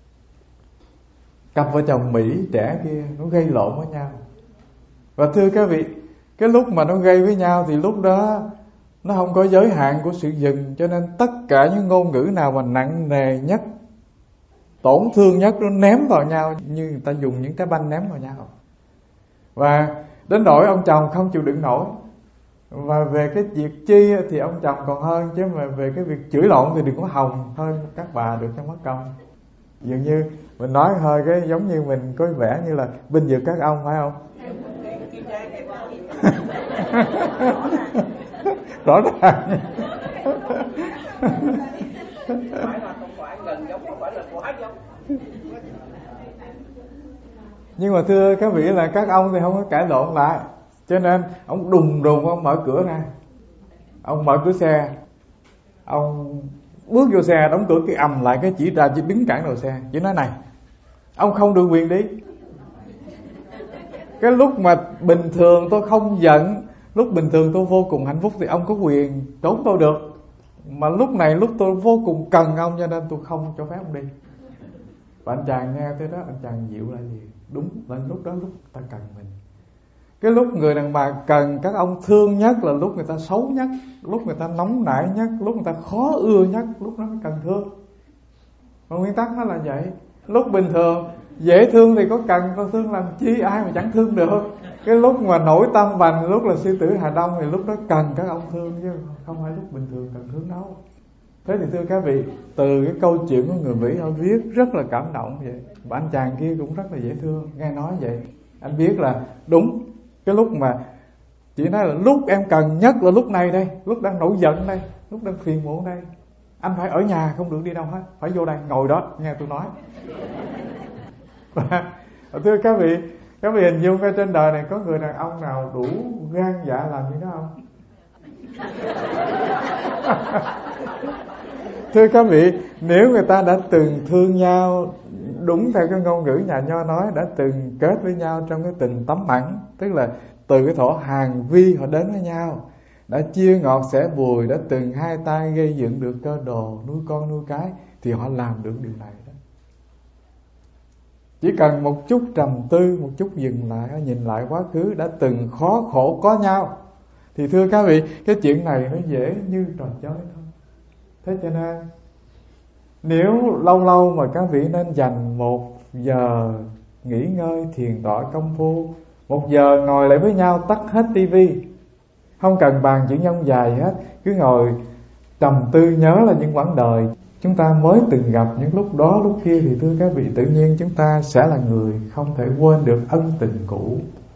Cặp vợ chồng Mỹ trẻ kia nó gây lộn với nhau. Và thưa các vị, cái lúc mà nó gây với nhau thì lúc đó nó không có giới hạn của sự dừng, cho nên tất cả những ngôn ngữ nào mà nặng nề nhất, tổn thương nhất, nó ném vào nhau, như người ta dùng những trái banh ném vào nhau. Và đến nỗi ông chồng không chịu đựng nổi. Và về cái việc chi thì ông chồng còn hơn, chứ mà về cái việc chửi lộn thì đừng có hòng thôi các bà được cho mất công. Dường như mình nói hơi cái giống như mình có vẻ như là binh vực các ông, phải không? Rõ ràng. Nhưng mà thưa các vị là các ông thì không có cãi lộn lại, cho nên ông đùng đùng ông mở cửa ra, ông mở cửa xe, ông bước vô xe đóng cửa cái ầm lại, cái chỉ ra chỉ đứng cản đầu xe, chỉ nói này, ông không được quyền đi. Cái lúc mà bình thường tôi không giận, lúc bình thường tôi vô cùng hạnh phúc thì ông có quyền trốn tôi được. Mà lúc này lúc tôi vô cùng cần ông, cho nên tôi không cho phép ông đi. Và anh chàng nghe tới đó, anh chàng dịu lại liền. Đúng là lúc đó lúc ta cần mình. Cái lúc người đàn bà cần các ông thương nhất là lúc người ta xấu nhất, lúc người ta nóng nảy nhất, lúc người ta khó ưa nhất, lúc đó mới cần thương. Và nguyên tắc nó là vậy. Lúc bình thường dễ thương thì có cần, có thương làm chi, ai mà chẳng thương được. Cái lúc mà nổi tâm vành, lúc là sư tử Hà Đông thì lúc đó cần các ông thương, chứ không phải lúc bình thường cần thương đâu. Thế thì thưa các vị, từ cái câu chuyện của người Mỹ họ viết rất là cảm động vậy. Và anh chàng kia cũng rất là dễ thương, nghe nói vậy. Anh biết là đúng, cái lúc mà chỉ nói là lúc em cần nhất là lúc này đây, lúc đang nổi giận đây, lúc đang phiền muộn đây. Anh phải ở nhà, không được đi đâu hết, phải vô đây, ngồi đó, nghe tôi nói. Và thưa các vị, các vị hình dung ở trên đời này có người đàn ông nào đủ gan dạ làm như đó không? Thưa các vị, nếu người ta đã từng thương nhau, đúng theo cái ngôn ngữ nhà nho nói, đã từng kết với nhau trong cái tình tắm mặn, tức là từ cái thổ hàng vi họ đến với nhau, đã chia ngọt sẻ bùi, đã từng hai tay gây dựng được cơ đồ, nuôi con nuôi cái, thì họ làm được điều này đó. Chỉ cần một chút trầm tư, một chút dừng lại, nhìn lại quá khứ đã từng khó khổ có nhau, thì thưa các vị, cái chuyện này nó dễ như trò chơi thôi. Thế cho nên nếu lâu lâu mà các vị nên dành một giờ nghỉ ngơi thiền tọa công phu, một giờ ngồi lại với nhau, tắt hết tivi, không cần bàn chuyện nhông dài hết, cứ ngồi trầm tư nhớ là những quãng đời chúng ta mới từng gặp, những lúc đó lúc kia, thì thưa các vị, tự nhiên chúng ta sẽ là người không thể quên được ân tình cũ.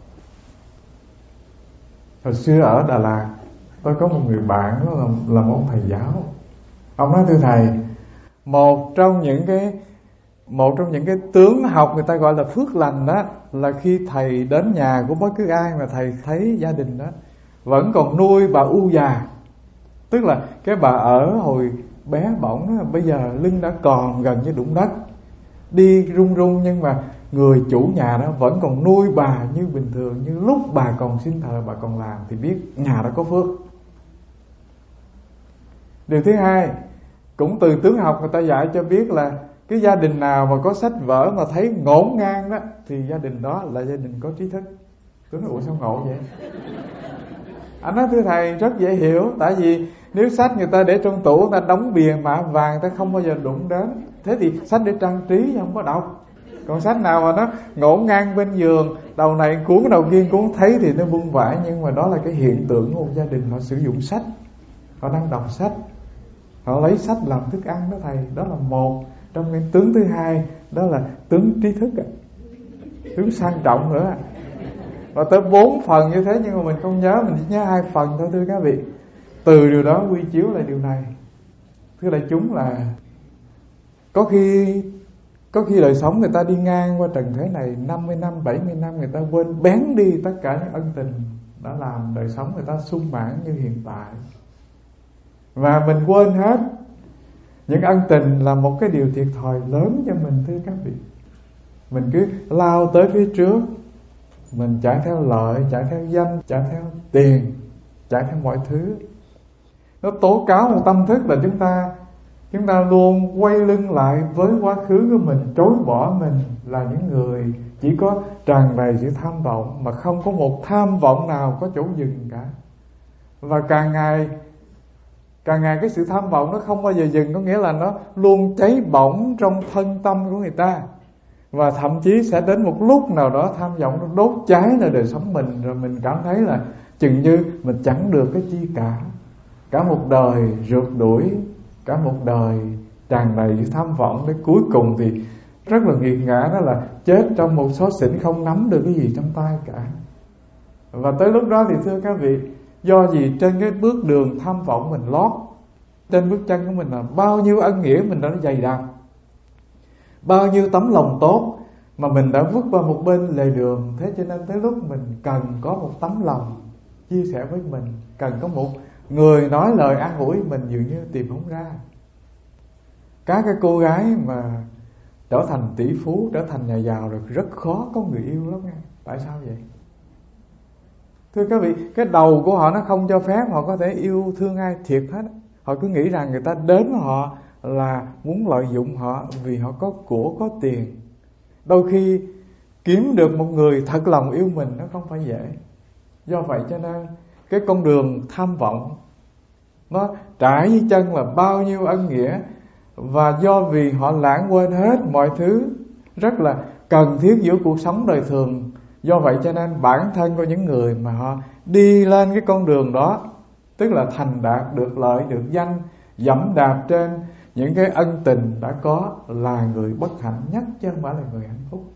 Hồi xưa ở Đà Lạt, tôi có một người bạn đó là, là một ông thầy giáo. Ông nói thưa thầy, một trong những cái một trong những cái tướng học người ta gọi là phước lành đó, là khi thầy đến nhà của bất cứ ai mà thầy thấy gia đình đó vẫn còn nuôi bà u già, tức là cái bà ở hồi bé bỏng đó, bây giờ lưng đã còn gần như đụng đất, đi run run, nhưng mà người chủ nhà đó vẫn còn nuôi bà như bình thường, như lúc bà còn sinh thờ, bà còn làm, thì biết nhà đó có phước. Điều thứ hai, cũng từ tướng học người ta dạy cho biết là cái gia đình nào mà có sách vở mà thấy ngổn ngang đó thì gia đình đó là gia đình có trí thức. Tôi nói ủa sao ngộ vậy? Anh nói thưa thầy rất dễ hiểu, tại vì nếu sách người ta để trong tủ, người ta đóng bìa mạ vàng, người ta không bao giờ đụng đến. Thế thì sách để trang trí không có đọc. Còn sách nào mà nó ngổn ngang bên giường, đầu này cuốn đầu kia cuốn thấy thì nó vung vãi. Nhưng mà đó là cái hiện tượng của một gia đình, họ sử dụng sách, họ đang đọc sách, họ lấy sách làm thức ăn đó thầy. Đó là một trong cái tướng. Thứ hai đó là tướng trí thức, tướng sang trọng nữa. Và tới bốn phần như thế, nhưng mà mình không nhớ, mình chỉ nhớ hai phần thôi thưa các vị. Từ điều đó quy chiếu lại điều này. Thưa đại chúng, là có khi Có khi đời sống người ta đi ngang qua trần thế này năm mươi năm, bảy mươi năm, người ta quên bén đi tất cả những ân tình đã làm đời sống người ta sung mãn như hiện tại. Và mình quên hết những ân tình là một cái điều thiệt thòi lớn cho mình thưa các vị. Mình cứ lao tới phía trước, mình chạy theo lợi, chạy theo danh, chạy theo tiền, chạy theo mọi thứ. Nó tố cáo một tâm thức là chúng ta Chúng ta luôn quay lưng lại với quá khứ của mình, chối bỏ mình là những người chỉ có tràn đầy sự tham vọng, mà không có một tham vọng nào có chỗ dừng cả. Và càng ngày Càng ngày cái sự tham vọng nó không bao giờ dừng, có nghĩa là nó luôn cháy bỏng trong thân tâm của người ta. Và thậm chí sẽ đến một lúc nào đó tham vọng nó đốt cháy lại đời sống mình, rồi mình cảm thấy là chừng như mình chẳng được cái chi cả. Cả một đời rượt đuổi, cả một đời tràn đầy sự tham vọng, đến cuối cùng thì rất là nghiệt ngã, đó là chết trong một xó xỉnh, không nắm được cái gì trong tay cả. Và tới lúc đó thì thưa các vị, do gì trên cái bước đường tham vọng mình lót, trên bước chân của mình là bao nhiêu ân nghĩa mình đã dày đặc, bao nhiêu tấm lòng tốt mà mình đã vứt qua một bên lề đường. Thế cho nên tới lúc mình cần có một tấm lòng chia sẻ với mình, cần có một người nói lời an ủi mình, dường như tìm không ra. Các cái cô gái mà trở thành tỷ phú, trở thành nhà giàu rồi rất khó có người yêu lắm nha. Tại sao vậy? Thưa các vị, cái đầu của họ nó không cho phép họ có thể yêu thương ai thiệt hết. Họ cứ nghĩ rằng người ta đến với họ là muốn lợi dụng họ vì họ có của, có tiền. Đôi khi kiếm được một người thật lòng yêu mình nó không phải dễ. Do vậy cho nên cái con đường tham vọng nó trải dưới chân là bao nhiêu ân nghĩa. Và do vì họ lãng quên hết mọi thứ rất là cần thiết giữa cuộc sống đời thường, do vậy cho nên bản thân của những người mà họ đi lên cái con đường đó, tức là thành đạt, được lợi, được danh, dẫm đạp trên những cái ân tình đã có, là người bất hạnh nhất chứ không phải là người hạnh phúc.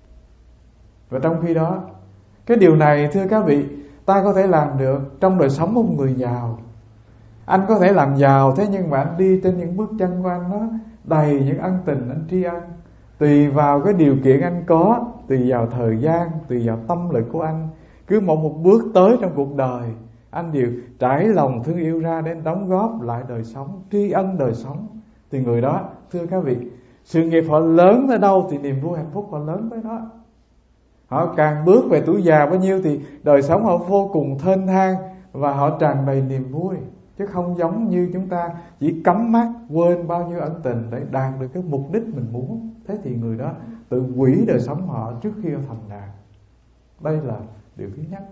Và trong khi đó, cái điều này thưa các vị, ta có thể làm được trong đời sống của một người giàu. Anh có thể làm giàu, thế nhưng mà anh đi trên những bước chân của anh nó đầy những ân tình, anh tri ân. Tùy vào cái điều kiện anh có, tùy vào thời gian, tùy vào tâm lực của anh, cứ một một bước tới trong cuộc đời, anh đều trải lòng thương yêu ra để đóng góp lại đời sống, tri ân đời sống. Thì người đó, thưa các vị, sự nghiệp họ lớn tới đâu thì niềm vui hạnh phúc họ lớn tới đó. Họ càng bước về tuổi già bao nhiêu thì đời sống họ vô cùng thênh thang và họ tràn đầy niềm vui. Chứ không giống như chúng ta chỉ cắm mắt quên bao nhiêu ân tình để đạt được cái mục đích mình muốn. Thế thì người đó tự hủy đời sống họ trước khi họ thành đạt. Đây là điều thứ nhất.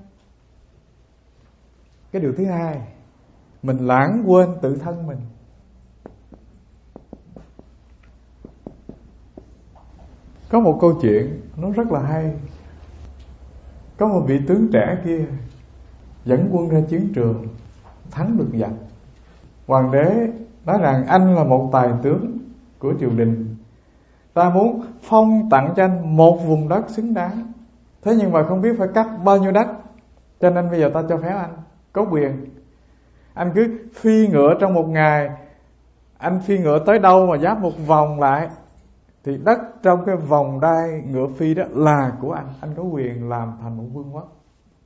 Cái điều thứ hai, mình lãng quên tự thân mình. Có một câu chuyện nó rất là hay. Có một vị tướng trẻ kia dẫn quân ra chiến trường, thắng được giặc. Hoàng đế nói rằng anh là một tài tướng của triều đình, ta muốn phong tặng cho anh một vùng đất xứng đáng. Thế nhưng mà không biết phải cắt bao nhiêu đất, cho nên bây giờ ta cho phép anh có quyền. Anh cứ phi ngựa trong một ngày, anh phi ngựa tới đâu mà giáp một vòng lại, thì đất trong cái vòng đai ngựa phi đó là của anh. Anh có quyền làm thành một vương quốc.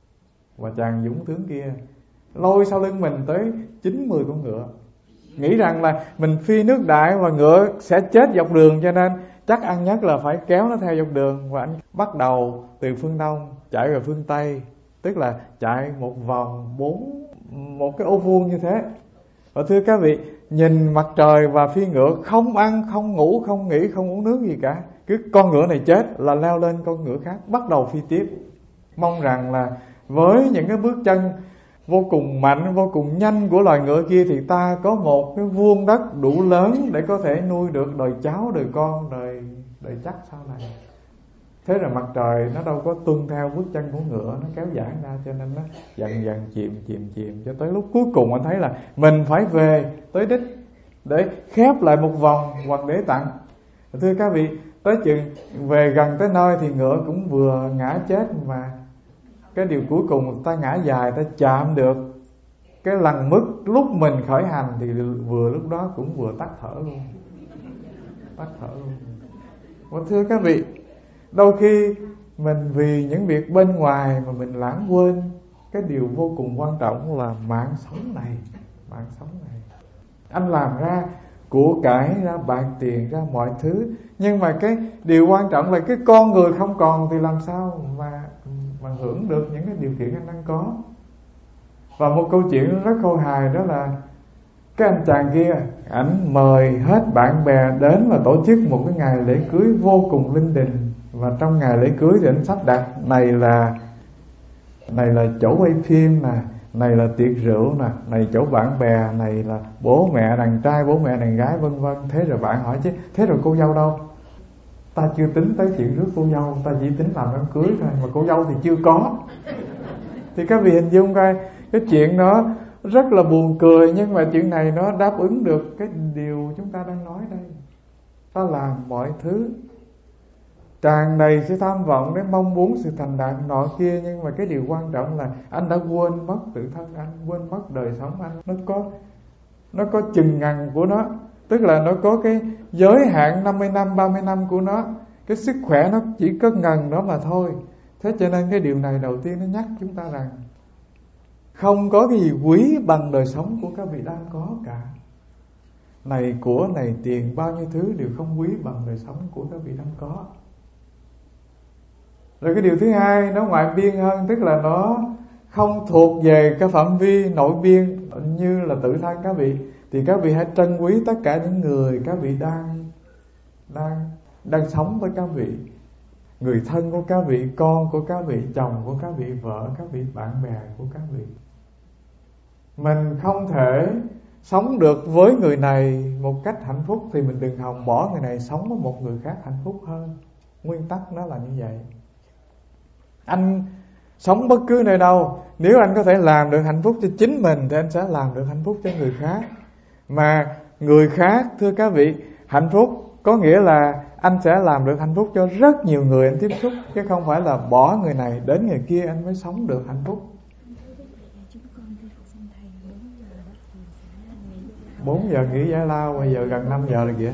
Và chàng dũng tướng kia lôi sau lưng mình tới chín mươi con ngựa, nghĩ rằng là mình phi nước đại và ngựa sẽ chết dọc đường, cho nên chắc ăn nhất là phải kéo nó theo dọc đường. Và anh bắt đầu từ phương Đông chạy về phương Tây, tức là chạy một vòng bốn một cái ô vuông như thế. Và thưa các vị, nhìn mặt trời và phi ngựa, không ăn, không ngủ, không nghỉ, không uống nước gì cả. Cứ con ngựa này chết là leo lên con ngựa khác, bắt đầu phi tiếp. Mong rằng là với những cái bước chân vô cùng mạnh, vô cùng nhanh của loài ngựa kia, thì ta có một cái vuông đất đủ lớn để có thể nuôi được đời cháu, đời con, đời, đời chắc sau này. Thế rồi mặt trời nó đâu có tuân theo bước chân của ngựa, nó kéo giãn ra, cho nên nó dần dần chìm chìm chìm cho tới lúc cuối cùng anh thấy là mình phải về tới đích để khép lại một vòng hoặc để tặng. Thưa các vị, tới chừng về gần tới nơi thì ngựa cũng vừa ngã chết, mà cái điều cuối cùng ta ngã dài, ta chạm được cái lần mức lúc mình khởi hành, thì vừa lúc đó cũng vừa tắt thở luôn, tắt thở luôn. Và thưa các vị, đôi khi mình vì những việc bên ngoài mà mình lãng quên cái điều vô cùng quan trọng là mạng sống này. Mạng sống này, anh làm ra của cải, ra bạc tiền, ra mọi thứ, nhưng mà cái điều quan trọng là cái con người không còn thì làm sao mà mà hưởng được những cái điều kiện anh đang có. Và một câu chuyện rất khôi hài đó là cái anh chàng kia, ảnh mời hết bạn bè đến và tổ chức một cái ngày lễ cưới vô cùng linh đình. Và trong ngày lễ cưới thì ảnh sắp đặt này là này là chỗ quay phim nè, này là tiệc rượu nè, này chỗ bạn bè, này là bố mẹ đàn trai, bố mẹ đàn gái, vân vân. Thế rồi bạn hỏi chứ, thế rồi cô dâu đâu? Ta chưa tính tới chuyện rước cô dâu, ta chỉ tính làm đám cưới thôi, mà cô dâu thì chưa có. Thì các vị hình dung coi, cái chuyện đó rất là buồn cười, nhưng mà chuyện này nó đáp ứng được cái điều chúng ta đang nói đây. Ta làm mọi thứ tràn đầy sự tham vọng để mong muốn sự thành đạt nọ kia, nhưng mà cái điều quan trọng là anh đã quên mất tự thân anh, quên mất đời sống anh. Nó có nó có chừng ngần của nó, tức là nó có cái giới hạn năm mươi năm, ba mươi năm của nó. Cái sức khỏe nó chỉ có ngần đó mà thôi. Thế cho nên cái điều này đầu tiên nó nhắc chúng ta rằng không có cái gì quý bằng đời sống của các vị đang có cả. Này của, này tiền, bao nhiêu thứ đều không quý bằng đời sống của các vị đang có. Rồi cái điều thứ hai, nó ngoại biên hơn, tức là nó không thuộc về cái phạm vi nội biên như là tự thân các vị. Thì các vị hãy trân quý tất cả những người các vị đang đang đang sống với các vị, người thân của các vị, con của các vị, chồng của các vị, vợ các vị, bạn bè của các vị. Mình không thể sống được với người này một cách hạnh phúc thì mình đừng hòng bỏ người này sống với một người khác hạnh phúc hơn. Nguyên tắc nó là như vậy. Anh sống bất cứ nơi đâu, nếu anh có thể làm được hạnh phúc cho chính mình thì anh sẽ làm được hạnh phúc cho người khác. Mà người khác, thưa các vị, hạnh phúc có nghĩa là anh sẽ làm được hạnh phúc cho rất nhiều người anh tiếp xúc, chứ không phải là bỏ người này đến người kia anh mới sống được hạnh phúc. Bốn giờ nghỉ giải lao, bây giờ gần năm giờ rồi kìa.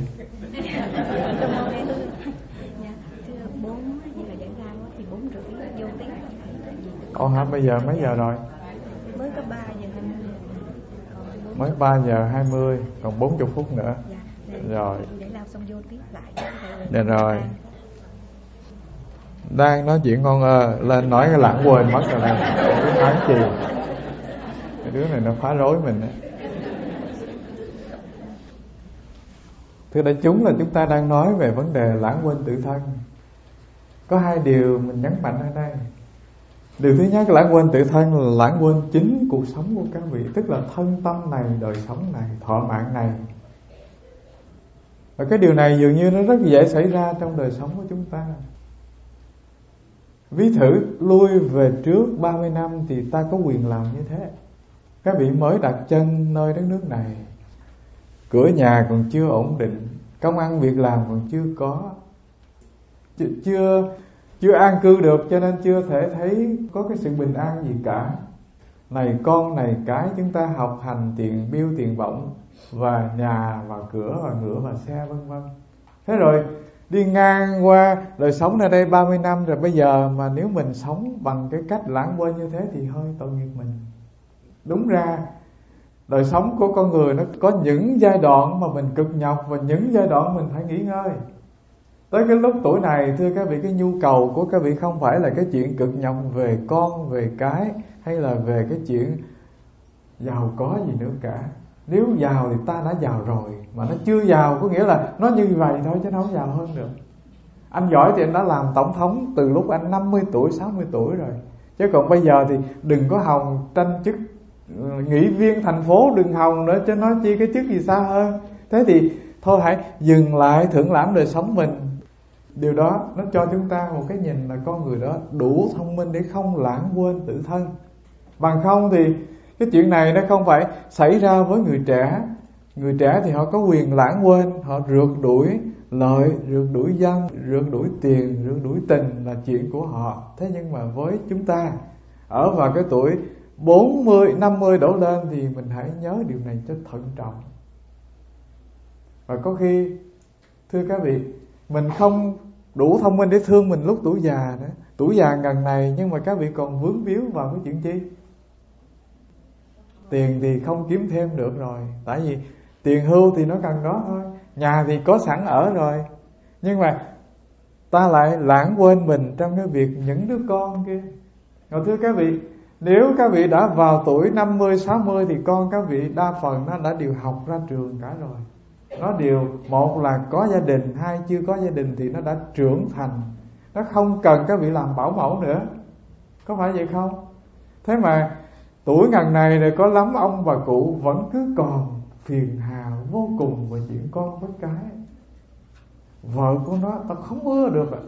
Ồ hả, bây giờ mấy giờ rồi? Mới có ba giờ hai mươi. Mới ba giờ hai mươi, còn bốn mươi phút nữa. Dạ, rồi. Để lao xong vô tiếp lại. Dạ rồi. Đang nói chuyện ngon ơ, lên nói cái lãng quên mất rồi nè. Cái tháng chi. Cái đứa này nó phá rối mình á. Thưa đại chúng, là chúng ta đang nói về vấn đề lãng quên tự thân. Có hai điều mình nhấn mạnh ở đây. Điều thứ nhất, lãng quên tự thân là lãng quên chính cuộc sống của các vị, tức là thân tâm này, đời sống này, thọ mạng này. Và cái điều này dường như nó rất dễ xảy ra trong đời sống của chúng ta. Ví thử lui về trước ba mươi năm thì ta có quyền làm như thế. Các vị mới đặt chân nơi đất nước này, cửa nhà còn chưa ổn định, công ăn việc làm còn chưa có, chưa chưa an cư được, cho nên chưa thể thấy có cái sự bình an gì cả. Này con, này cái, chúng ta học hành, tiền bill, tiền bổng, và nhà và cửa và ngựa và xe vân vân. Thế rồi đi ngang qua đời sống ở đây ba mươi năm rồi, bây giờ mà nếu mình sống bằng cái cách lãng quên như thế thì hơi tội nghiệp mình. Đúng ra đời sống của con người nó có những giai đoạn mà mình cực nhọc và những giai đoạn mình phải nghỉ ngơi. Tới cái lúc tuổi này, thưa các vị, cái nhu cầu của các vị không phải là cái chuyện cực nhọc về con, về cái, hay là về cái chuyện giàu có gì nữa cả. Nếu giàu thì ta đã giàu rồi, mà nó chưa giàu có nghĩa là nó như vậy thôi chứ nó không giàu hơn được. Anh giỏi thì anh đã làm tổng thống từ lúc anh năm mươi tuổi, sáu mươi tuổi rồi. Chứ còn bây giờ thì đừng có hòng tranh chức nghị viên thành phố, đừng hòng nữa, chứ nói chi cái chức gì xa hơn. Thế thì thôi hãy dừng lại thưởng lãm đời sống mình. Điều đó nó cho chúng ta một cái nhìn là con người đó đủ thông minh để không lãng quên tự thân. Bằng không thì cái chuyện này nó không phải xảy ra với người trẻ. Người trẻ thì họ có quyền lãng quên, họ rượt đuổi lợi, rượt đuổi danh, rượt đuổi tiền, rượt đuổi tình là chuyện của họ. Thế nhưng mà với chúng ta ở vào cái tuổi bốn mươi, năm mươi đổ lên thì mình hãy nhớ điều này cho thận trọng. Và có khi, thưa các vị, mình không đủ thông minh để thương mình lúc tuổi già nữa. Tuổi già gần này nhưng mà các vị còn vướng víu vào cái chuyện chi? Tiền thì không kiếm thêm được rồi, tại vì tiền hưu thì nó cần đó thôi. Nhà thì có sẵn ở rồi, nhưng mà ta lại lãng quên mình trong cái việc những đứa con kia. Rồi thưa các vị, nếu các vị đã vào tuổi năm mươi, sáu mươi thì con các vị đa phần nó đã đều học ra trường cả rồi. Nó đều, một là có gia đình, hai chưa có gia đình thì nó đã trưởng thành. Nó không cần các vị làm bảo mẫu nữa. Có phải vậy không? Thế mà tuổi ngần này rồi có lắm ông bà cụ vẫn cứ còn phiền hà vô cùng về chuyện con với cái. Vợ của nó tao không ưa được ạ.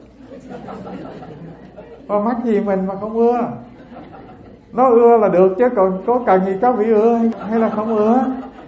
Mà mắc gì mình mà không ưa? Nó ưa là được chứ còn có cần gì các vị ưa hay là không ưa.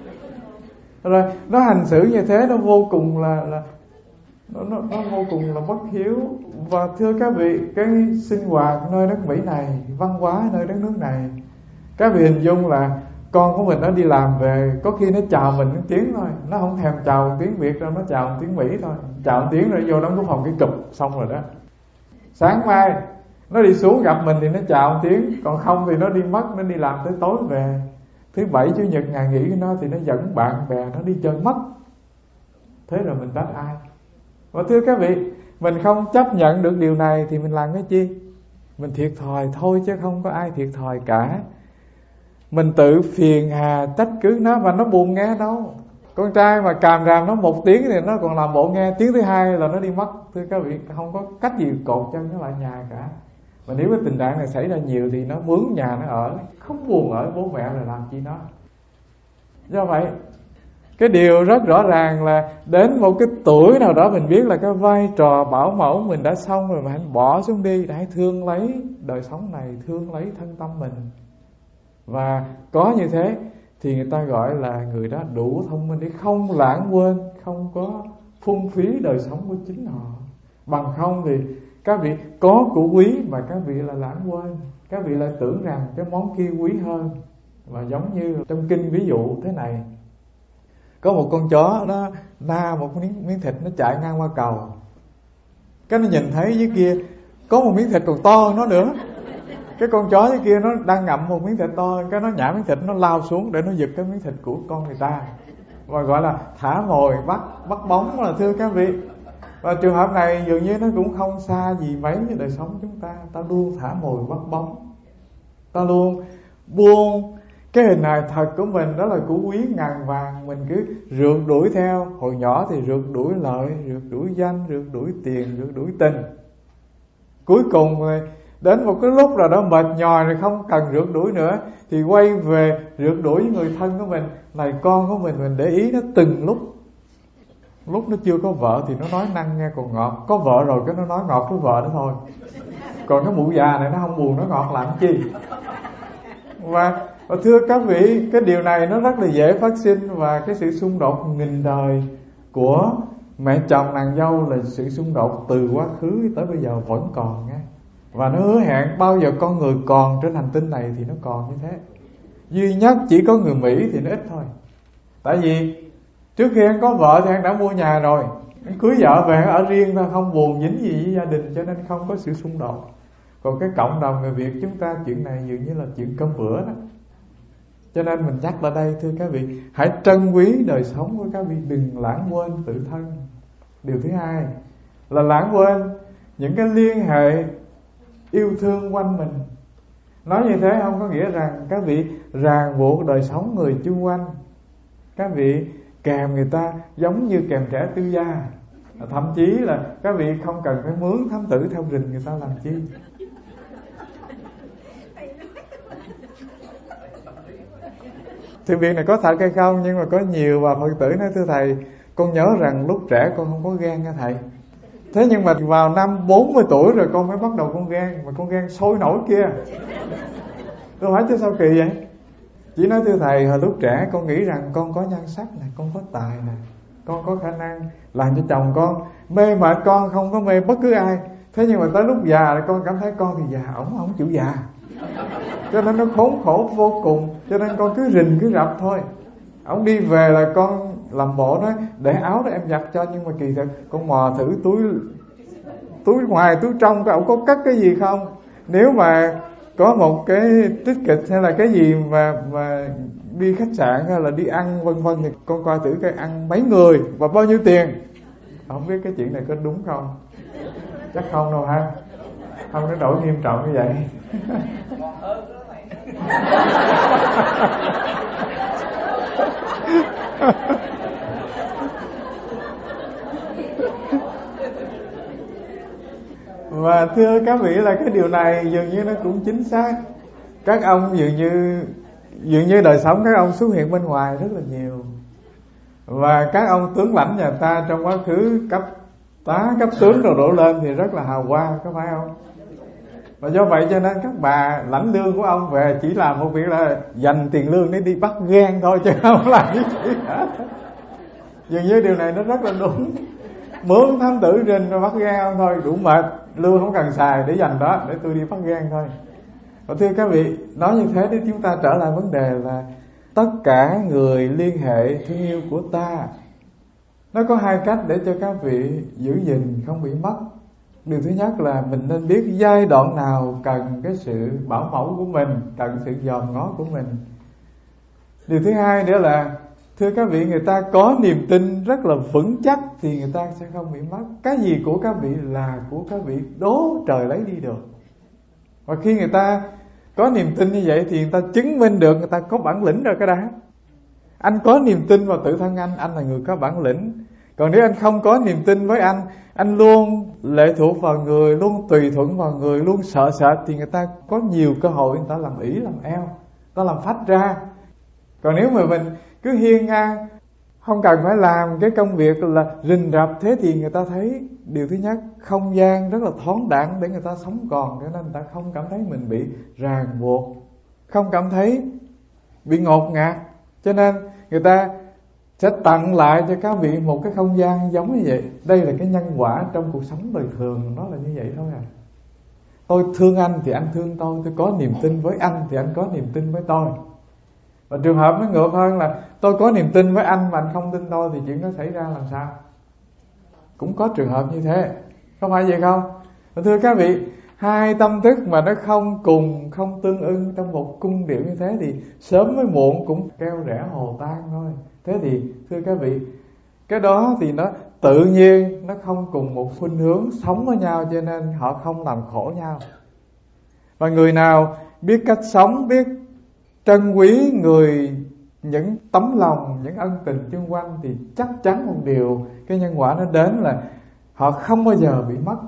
Rồi nó hành xử như thế nó vô cùng là, là nó, nó, nó vô cùng là bất hiếu. Và thưa các vị, cái sinh hoạt nơi đất Mỹ này, văn hóa nơi đất nước này, các vị hình dung là con của mình nó đi làm về, có khi nó chào mình một tiếng thôi, nó không thèm chào một tiếng Việt đâu, nó chào một tiếng Mỹ thôi. Chào một tiếng rồi vô đóng cái phòng cái cụp xong rồi đó. Sáng mai nó đi xuống gặp mình thì nó chào một tiếng, còn không thì nó đi mất, nó đi làm tới tối về. Thứ bảy chủ nhật ngày nghỉ của nó thì nó dẫn bạn bè nó đi chơi mất. Thế rồi mình trách ai? Và thưa các vị, mình không chấp nhận được điều này thì mình làm cái chi? Mình thiệt thòi thôi chứ không có ai thiệt thòi cả. Mình tự phiền hà trách cứ nó và nó buồn nghe đâu. Con trai mà càm ràm nó một tiếng thì nó còn làm bộ nghe, tiếng thứ hai là nó đi mất. Thưa các vị, không có cách gì cột chân nó lại nhà cả. Mà nếu cái tình trạng này xảy ra nhiều thì nó mướn nhà nó ở, không buồn ở bố mẹ là làm chi nó. Do vậy, cái điều rất rõ ràng là đến một cái tuổi nào đó mình biết là cái vai trò bảo mẫu mình đã xong rồi, mà hãy bỏ xuống đi, hãy thương lấy đời sống này, thương lấy thân tâm mình. Và có như thế thì người ta gọi là người đó đủ thông minh để không lãng quên, không có phung phí đời sống của chính họ. Bằng không thì các vị có của quý mà các vị là lãng quên, các vị lại tưởng rằng cái món kia quý hơn. Và giống như trong kinh ví dụ thế này, có một con chó nó na một miếng, miếng thịt, nó chạy ngang qua cầu. Cái nó nhìn thấy dưới kia có một miếng thịt còn to hơn nó nữa. Cái con chó dưới kia nó đang ngậm một miếng thịt to, cái nó nhả miếng thịt, nó lao xuống để nó giật cái miếng thịt của con người ta. Và gọi là thả mồi bắt bắt bóng là thưa các vị. Và trường hợp này dường như nó cũng không xa gì mấy với đời sống chúng ta. Ta luôn thả mồi bắt bóng, ta luôn buông cái hình hài thật của mình, đó là củ quý ngàn vàng. Mình cứ rượt đuổi theo. Hồi nhỏ thì rượt đuổi lợi, rượt đuổi danh, rượt đuổi tiền, rượt đuổi tình. Cuối cùng rồi đến một cái lúc nào đó mệt nhòi rồi không cần rượt đuổi nữa thì quay về rượt đuổi với người thân của mình. Này con của mình, mình để ý nó từng lúc. Lúc nó chưa có vợ thì nó nói năng nghe còn ngọt, có vợ rồi cái nó nói ngọt với vợ nó thôi. Còn cái mụ già này nó không buồn, nó ngọt làm chi. Và, và thưa các vị, cái điều này nó rất là dễ phát sinh. Và cái sự xung đột nghìn đời của mẹ chồng nàng dâu là sự xung đột từ quá khứ tới bây giờ vẫn còn nghe. Và nó hứa hẹn bao giờ con người còn trên hành tinh này thì nó còn như thế. Duy nhất chỉ có người Mỹ thì nó ít thôi. Tại vì trước khi anh có vợ thì anh đã mua nhà rồi. Cưới vợ về ở riêng thôi, không buồn dính gì với gia đình, cho nên không có sự xung đột. Còn cái cộng đồng người Việt chúng ta, chuyện này dường như là chuyện cơm bữa đó. Cho nên mình nhắc lại đây, thưa các vị, hãy trân quý đời sống của các vị, đừng lãng quên tự thân. Điều thứ hai là lãng quên những cái liên hệ yêu thương quanh mình. Nói như thế không có nghĩa rằng các vị ràng buộc đời sống người chung quanh, các vị kèm người ta giống như kèm trẻ tư gia. Thậm chí là các vị không cần phải mướn thám tử theo rình người ta làm chi. Sự việc này có thật hay không, nhưng mà có nhiều bà Phật tử nói: thưa thầy, con nhớ rằng lúc trẻ con không có ghen nha thầy. Thế nhưng mà vào năm bốn mươi tuổi rồi con mới bắt đầu con ghen, mà con ghen sôi nổi kia. Tôi hỏi chứ sao kỳ vậy? Chỉ nói: thưa thầy, hồi lúc trẻ con nghĩ rằng con có nhan sắc này, con có tài này, con có khả năng làm cho chồng con mê mệt, con không có mê bất cứ ai. Thế nhưng mà tới lúc già là con cảm thấy con thì già, ổng không chịu già, cho nên nó khốn khổ vô cùng. Cho nên con cứ rình cứ rập thôi. Ông đi về là con làm bộ nói: để áo đó em giặt cho. Nhưng mà kỳ thực con mò thử túi túi ngoài túi trong cái ổng có cất cái gì không. Nếu mà có một cái tiết kịch hay là cái gì mà mà đi khách sạn hay là đi ăn vân vân thì con coi thử cái ăn mấy người và bao nhiêu tiền. Không biết cái chuyện này có đúng không? Chắc không đâu ha. Không có đổi nghiêm trọng như vậy. Và thưa các vị là cái điều này dường như nó cũng chính xác. Các ông dường như dường như đời sống các ông xuất hiện bên ngoài rất là nhiều. Và các ông tướng lãnh nhà ta trong quá khứ cấp tá, cấp tướng rồi đổ lên thì rất là hào quang, có phải không? Và do vậy cho nên các bà lãnh lương của ông về chỉ làm một việc là dành tiền lương để đi bắt ghen thôi, chứ không làm gì hết. Dường như điều này nó rất là đúng. Mướn thám tử rình rồi bắt ghen ông thôi, đủ mệt, lương không cần xài để dành đó, để tôi đi bắt ghen thôi. Và thưa các vị, nói như thế thì chúng ta trở lại vấn đề là tất cả người liên hệ thương yêu của ta, nó có hai cách để cho các vị giữ gìn không bị mất. Điều thứ nhất là mình nên biết giai đoạn nào cần cái sự bảo mẫu của mình, cần sự dòm ngó của mình. Điều thứ hai nữa là, thưa các vị, người ta có niềm tin rất là vững chắc thì người ta sẽ không bị mất. Cái gì của các vị là của các vị, đố trời lấy đi được. Và khi người ta có niềm tin như vậy thì người ta chứng minh được người ta có bản lĩnh rồi cái đã. Anh có niềm tin vào tự thân anh, anh là người có bản lĩnh. Còn nếu anh không có niềm tin với anh, anh luôn lệ thuộc vào người, luôn tùy thuận vào người, luôn sợ sệt, thì người ta có nhiều cơ hội người ta làm ỷ làm eo, người ta làm phách ra. Còn nếu mà mình cứ hiên ngang, không cần phải làm cái công việc là rình rập, thế thì người ta thấy điều thứ nhất, không gian rất là thoáng đãng để người ta sống còn, cho nên người ta không cảm thấy mình bị ràng buộc, không cảm thấy bị ngột ngạt. Cho nên người ta sẽ tặng lại cho các vị một cái không gian giống như vậy. Đây là cái nhân quả trong cuộc sống đời thường, nó là như vậy thôi à. Tôi thương anh thì anh thương tôi, tôi có niềm tin với anh thì anh có niềm tin với tôi. Và trường hợp nó ngược hơn là tôi có niềm tin với anh mà anh không tin tôi, thì chuyện đó xảy ra làm sao? Cũng có trường hợp như thế, không phải vậy không? Và thưa các vị, hai tâm thức mà nó không cùng, không tương ưng trong một cung điệu như thế thì sớm với muộn cũng keo rẽ hồ tan thôi. Thế thì thưa các vị, cái đó thì nó tự nhiên, nó không cùng một khuynh hướng sống với nhau, cho nên họ không làm khổ nhau. Và người nào biết cách sống, biết trân quý người, những tấm lòng, những ân tình chung quanh, thì chắc chắn một điều, cái nhân quả nó đến là họ không bao giờ bị mất.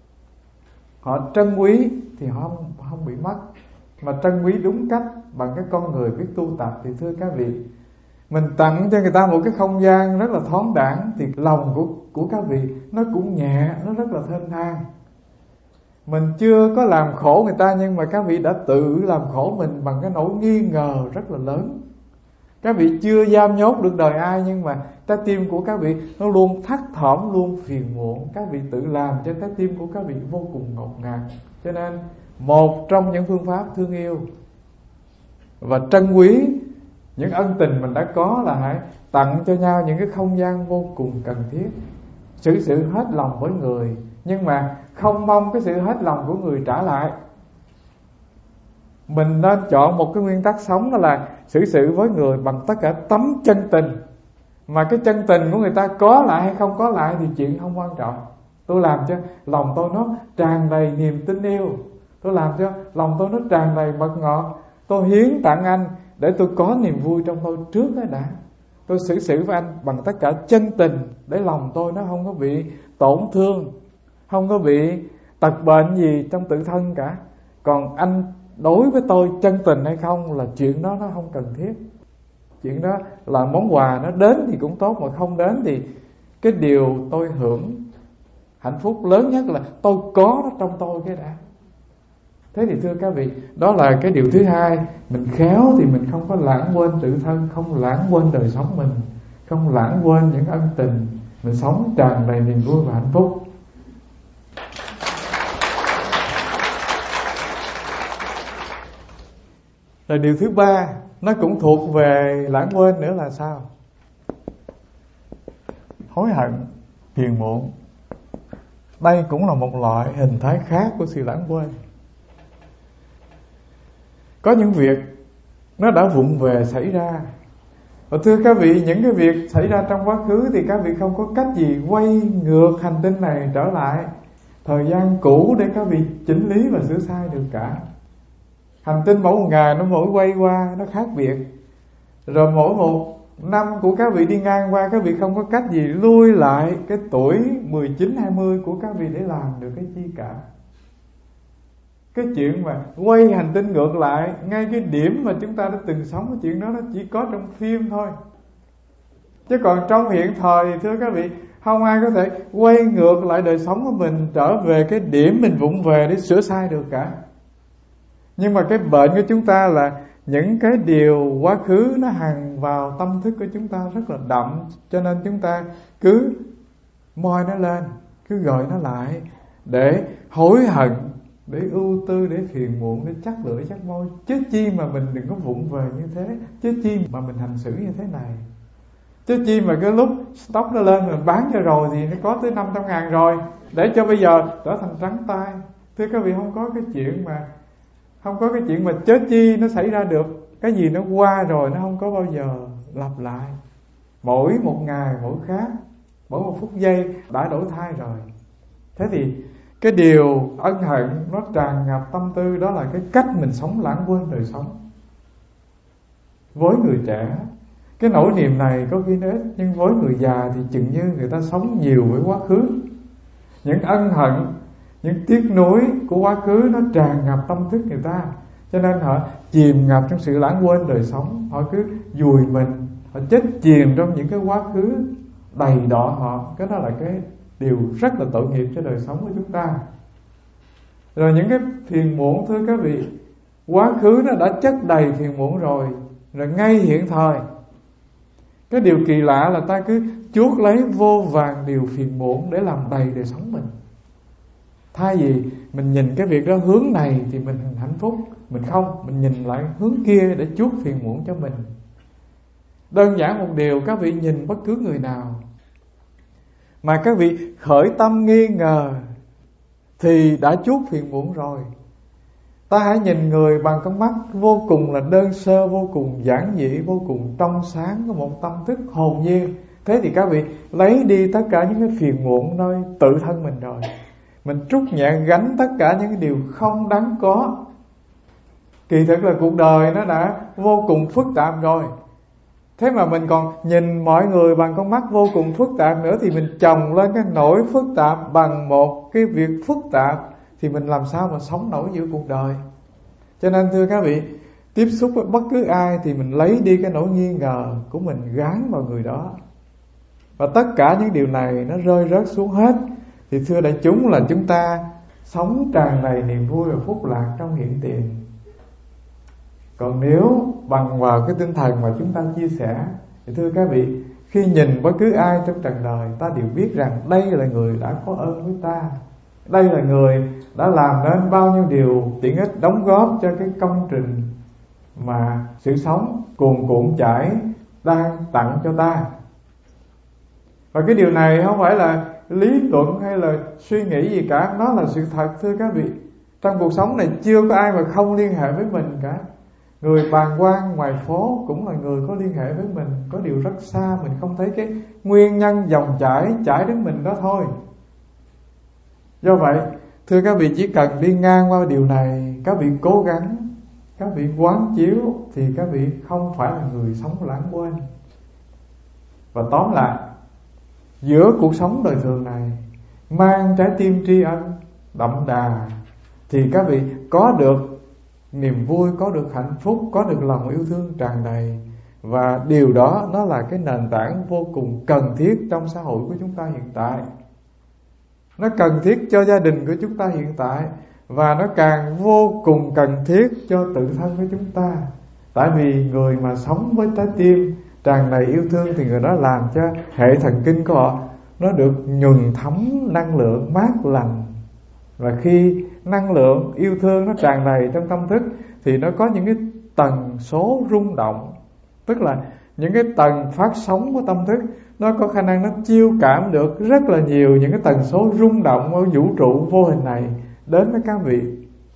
Họ trân quý thì họ không, không bị mất. Mà trân quý đúng cách bằng cái con người biết tu tập thì thưa các vị, mình tặng cho người ta một cái không gian rất là thoáng đãng, thì lòng của, của các vị nó cũng nhẹ, nó rất là thênh thang. Mình chưa có làm khổ người ta, nhưng mà các vị đã tự làm khổ mình bằng cái nỗi nghi ngờ rất là lớn. Các vị chưa giam nhốt được đời ai, nhưng mà trái tim của các vị nó luôn thắt thỏm, luôn phiền muộn. Các vị tự làm cho trái tim của các vị vô cùng ngột ngạt. Cho nên một trong những phương pháp thương yêu và trân quý những ân tình mình đã có là hãy tặng cho nhau những cái không gian vô cùng cần thiết. xử sự hết lòng với người, nhưng mà không mong cái sự hết lòng của người trả lại. Mình nên chọn một cái nguyên tắc sống, đó là xử sự với người bằng tất cả tấm chân tình. Mà cái chân tình của người ta có lại hay không có lại thì chuyện không quan trọng. Tôi làm cho lòng tôi nó tràn đầy niềm tin yêu, tôi làm cho lòng tôi nó tràn đầy mật ngọt, tôi hiến tặng anh để tôi có niềm vui trong tôi trước đó đã. Tôi xử xử với anh bằng tất cả chân tình, để lòng tôi nó không có bị tổn thương, không có bị tật bệnh gì trong tự thân cả. Còn anh đối với tôi chân tình hay không là chuyện đó nó không cần thiết. Chuyện đó là món quà, nó đến thì cũng tốt, mà không đến thì cái điều tôi hưởng hạnh phúc lớn nhất là tôi có nó trong tôi cái đã. Thế thì thưa các vị, đó là cái điều thứ hai. Mình khéo thì mình không có lãng quên tự thân, không lãng quên đời sống mình, không lãng quên những ân tình. Mình sống tràn đầy niềm vui và hạnh phúc. Rồi điều thứ ba, nó cũng thuộc về lãng quên nữa là sao? Hối hận, phiền muộn. Đây cũng là một loại hình thái khác của sự lãng quên. Có những việc nó đã vụng về xảy ra, và thưa các vị, những cái việc xảy ra trong quá khứ thì các vị không có cách gì quay ngược hành tinh này trở lại thời gian cũ để các vị chỉnh lý và sửa sai được cả. Hành tinh mỗi một ngày nó mỗi quay qua nó khác biệt, rồi mỗi một năm của các vị đi ngang qua, các vị không có cách gì lui lại cái tuổi mười chín hai mươi của các vị để làm được cái chi cả. Cái chuyện mà quay hành tinh ngược lại ngay cái điểm mà chúng ta đã từng sống, cái chuyện đó nó chỉ có trong phim thôi. Chứ còn trong hiện thời thì thưa các vị, không ai có thể quay ngược lại đời sống của mình trở về cái điểm mình vụng về để sửa sai được cả. Nhưng mà cái bệnh của chúng ta là những cái điều quá khứ nó hằn vào tâm thức của chúng ta rất là đậm, cho nên chúng ta cứ moi nó lên, cứ gọi nó lại để hối hận, để ưu tư, để phiền muộn, để chắc lưỡi chắc môi. Chứ chi mà mình đừng có vụng về như thế, chứ chi mà mình hành xử như thế này, chứ chi mà cái lúc stock nó lên mình bán cho rồi thì nó có tới năm trăm ngàn rồi, để cho bây giờ trở thành trắng tay. Thưa các vị, không có cái chuyện mà Không có cái chuyện mà chết chi nó xảy ra được. Cái gì nó qua rồi nó không có bao giờ lặp lại. Mỗi một ngày mỗi khác, mỗi một phút giây đã đổi thay rồi. Thế thì cái điều ân hận nó tràn ngập tâm tư, đó là cái cách mình sống lãng quên đời sống. Với người trẻ, cái nỗi niềm này có khi nó ít, nhưng với người già thì chừng như người ta sống nhiều với quá khứ. Những ân hận, những tiếc nuối của quá khứ nó tràn ngập tâm thức người ta, cho nên họ chìm ngập trong sự lãng quên đời sống. Họ cứ vùi mình, họ chết chìm trong những cái quá khứ đầy đọa họ. Cái đó là cái điều rất là tội nghiệp cho đời sống của chúng ta. Rồi những cái phiền muộn, thưa các vị, quá khứ nó đã chất đầy phiền muộn rồi, rồi ngay hiện thời, cái điều kỳ lạ là ta cứ chuốc lấy vô vàn điều phiền muộn để làm đầy đời sống mình. Thay vì mình nhìn cái việc đó hướng này thì mình hạnh phúc, mình không, mình nhìn lại hướng kia để chuốc phiền muộn cho mình. Đơn giản một điều, các vị nhìn bất cứ người nào mà các vị khởi tâm nghi ngờ thì đã chuốc phiền muộn rồi. Ta hãy nhìn người bằng con mắt vô cùng là đơn sơ, vô cùng giản dị, vô cùng trong sáng, có một tâm thức hồn nhiên. Thế thì các vị lấy đi tất cả những cái phiền muộn nơi tự thân mình rồi. Mình trút nhẹ gánh tất cả những cái điều không đáng có. Kỳ thực là cuộc đời nó đã vô cùng phức tạp rồi, thế mà mình còn nhìn mọi người bằng con mắt vô cùng phức tạp nữa, thì mình chồng lên cái nỗi phức tạp bằng một cái việc phức tạp, thì mình làm sao mà sống nổi giữa cuộc đời. Cho nên thưa các vị, tiếp xúc với bất cứ ai thì mình lấy đi cái nỗi nghi ngờ của mình gán vào người đó, và tất cả những điều này nó rơi rớt xuống hết. Thì thưa đại chúng, là chúng ta sống tràn đầy niềm vui và phúc lạc trong hiện tiền. Còn nếu bằng vào cái tinh thần mà chúng ta chia sẻ, thì thưa các vị, khi nhìn bất cứ ai trong trần đời, ta đều biết rằng đây là người đã có ơn với ta, đây là người đã làm nên bao nhiêu điều tiện ích, đóng góp cho cái công trình mà sự sống cuồn cuộn chảy đang tặng cho ta. Và cái điều này không phải là lý luận hay là suy nghĩ gì cả. Nó là sự thật thưa các vị. Trong cuộc sống này chưa có ai mà không liên hệ với mình cả. Người bàng quan ngoài phố cũng là người có liên hệ với mình. Có điều rất xa, mình không thấy cái nguyên nhân dòng chảy chảy đến mình đó thôi. Do vậy thưa các vị, chỉ cần đi ngang qua điều này, các vị cố gắng, các vị quán chiếu, thì các vị không phải là người sống lãng quên. Và tóm lại, giữa cuộc sống đời thường này mang trái tim tri ân đậm đà, thì các vị có được niềm vui, có được hạnh phúc, có được lòng yêu thương tràn đầy. Và điều đó nó là cái nền tảng vô cùng cần thiết trong xã hội của chúng ta hiện tại. Nó cần thiết cho gia đình của chúng ta hiện tại, và nó càng vô cùng cần thiết cho tự thân của chúng ta. Tại vì người mà sống với trái tim tràn đầy yêu thương thì người đó làm cho hệ thần kinh của họ nó được nhuần thấm năng lượng mát lành. Và khi năng lượng yêu thương nó tràn đầy trong tâm thức thì nó có những cái tần số rung động. Tức là những cái tầng phát sóng của tâm thức nó có khả năng nó chiêu cảm được rất là nhiều những cái tần số rung động ở vũ trụ vô hình này đến với các vị.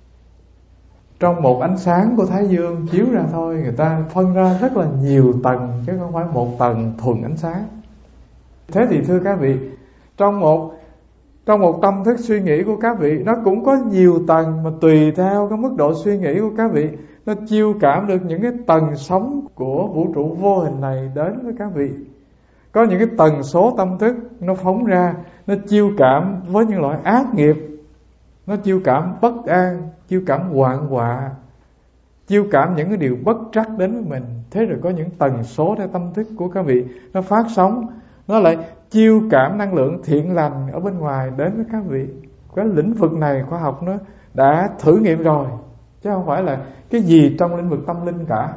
Trong một ánh sáng của Thái Dương chiếu ra thôi, người ta phân ra rất là nhiều tầng, chứ không phải một tầng thuần ánh sáng. Thế thì thưa các vị, Trong một Trong một tâm thức suy nghĩ của các vị, nó cũng có nhiều tầng, mà tùy theo cái mức độ suy nghĩ của các vị, nó chiêu cảm được những cái tầng sóng của vũ trụ vô hình này đến với các vị. Có những cái tần số tâm thức nó phóng ra, nó chiêu cảm với những loại ác nghiệp, nó chiêu cảm bất an, chiêu cảm hoạn họa, chiêu cảm những cái điều bất trắc đến với mình. Thế rồi có những tần số theo tâm thức của các vị, nó phát sóng, nó lại chiêu cảm năng lượng thiện lành ở bên ngoài đến với các vị. Cái lĩnh vực này khoa học nó đã thử nghiệm rồi, chứ không phải là cái gì trong lĩnh vực tâm linh cả.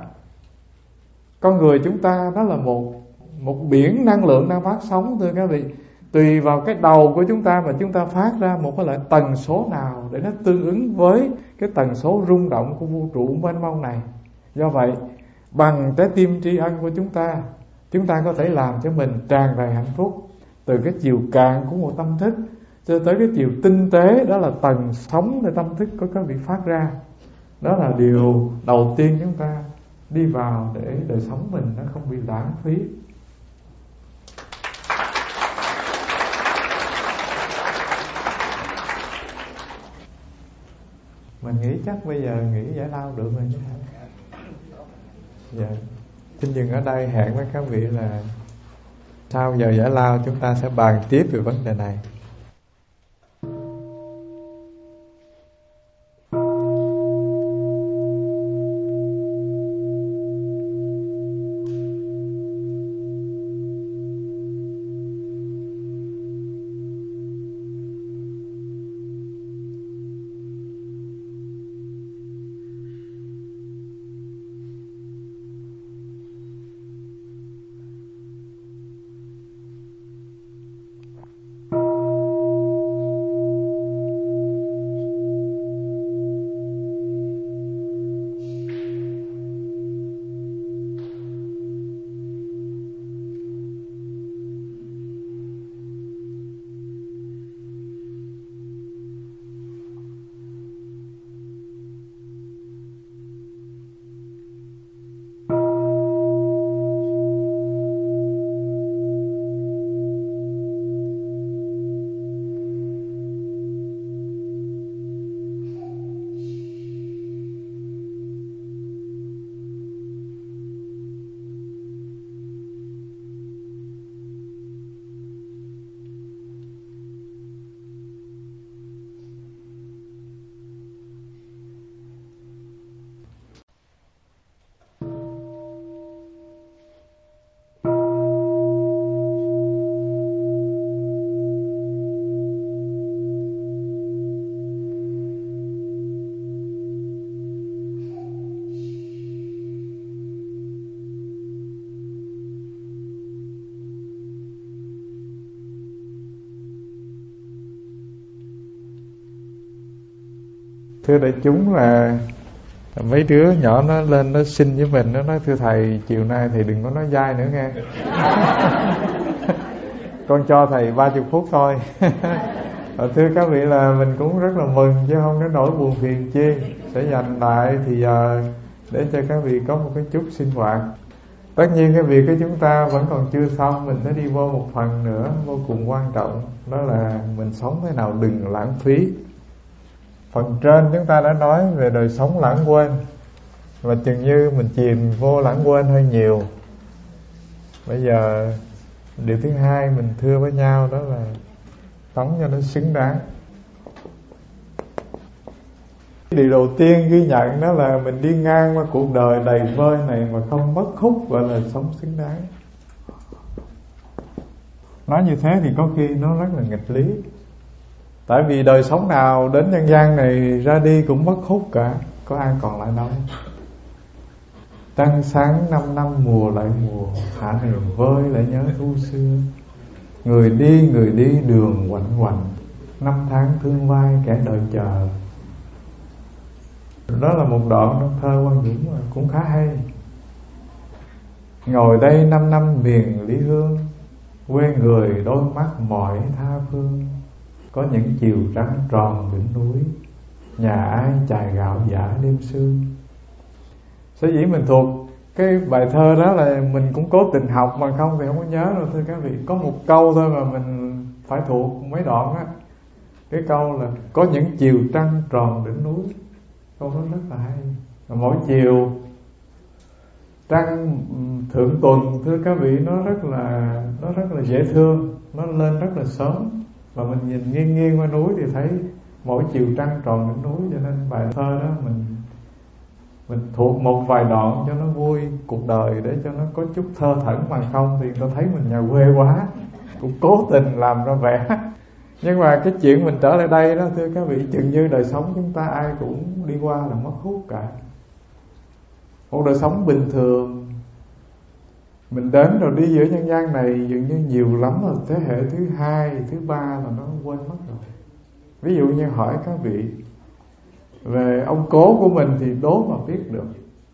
Con người chúng ta đó là một một biển năng lượng đang phát sóng thưa các vị. Tùy vào cái đầu của chúng ta mà chúng ta phát ra một cái loại tần số nào để nó tương ứng với cái tần số rung động của vũ trụ mênh mông này. Do vậy, bằng trái tim tri ân của chúng ta, chúng ta có thể làm cho mình tràn đầy hạnh phúc. Từ cái chiều cạn của một tâm thức cho tới cái chiều tinh tế, đó là tần sóng để tâm thức của các vị phát ra. Đó là điều đầu tiên chúng ta đi vào để đời sống mình nó không bị lãng phí. Mình nghĩ chắc bây giờ nghỉ giải lao được rồi chứ hả? Dạ. Xin dừng ở đây, hẹn với các vị là sau giờ giải lao chúng ta sẽ bàn tiếp về vấn đề này. Thưa đại chúng, là mấy đứa nhỏ nó lên nó xin với mình, nó nói thưa thầy chiều nay thầy đừng có nói dai nữa nghe. Con cho thầy ba mươi phút thôi. Thưa các vị là mình cũng rất là mừng chứ không có nỗi buồn phiền chi. Sẽ dành lại thì giờ để cho các vị có một cái chút sinh hoạt. Tất nhiên cái việc của chúng ta vẫn còn chưa xong. Mình sẽ đi vô một phần nữa vô cùng quan trọng. Đó là mình sống thế nào đừng lãng phí. Phần trên chúng ta đã nói về đời sống lãng quên, và chừng như mình chìm vô lãng quên hơi nhiều. Bây giờ điều thứ hai mình thưa với nhau đó là sống cho nó xứng đáng. Điều đầu tiên ghi nhận đó là mình đi ngang qua cuộc đời đầy vơi này mà không mất hút, gọi là sống xứng đáng. Nói như thế thì có khi nó rất là nghịch lý. Tại vì đời sống nào đến nhân gian này ra đi cũng mất hút cả, có ai còn lại đâu. Trăng sáng năm năm mùa lại mùa, thả niềm vơi lại nhớ thu xưa. Người đi người đi đường quạnh quạnh, năm tháng thương vai kẻ đợi chờ. Đó là một đoạn trong thơ Quang Dũng cũng khá hay. Ngồi đây năm năm miền lý hương, quê người đôi mắt mỏi tha phương. Có những chiều trắng tròn đỉnh núi, nhà ai chài gạo giả đêm sương. Sở dĩ mình thuộc cái bài thơ đó là mình cũng cố tình học, mà không thì không có nhớ đâu thưa các vị. Có một câu thôi mà mình phải thuộc mấy đoạn á. Cái câu là có những chiều trăng tròn đỉnh núi. Câu đó rất là hay. Và mỗi chiều trăng thượng tuần thưa các vị, nó rất là nó rất là dễ thương, nó lên rất là sớm. Và mình nhìn nghiêng nghiêng qua núi thì thấy mỗi chiều trăng tròn đỉnh núi. Cho nên bài thơ đó mình mình thuộc một vài đoạn cho nó vui cuộc đời, để cho nó có chút thơ thẩn. Mà không thì tôi thấy mình nhà quê quá, cũng cố tình làm ra vẻ. Nhưng mà cái chuyện mình trở lại đây đó thưa các vị, chừng như đời sống chúng ta ai cũng đi qua là mất hút cả. Một đời sống bình thường, mình đến rồi đi giữa nhân gian này dường như nhiều lắm là thế hệ thứ hai, thứ ba là nó quên mất rồi. Ví dụ như hỏi các vị về ông cố của mình thì đố mà biết được.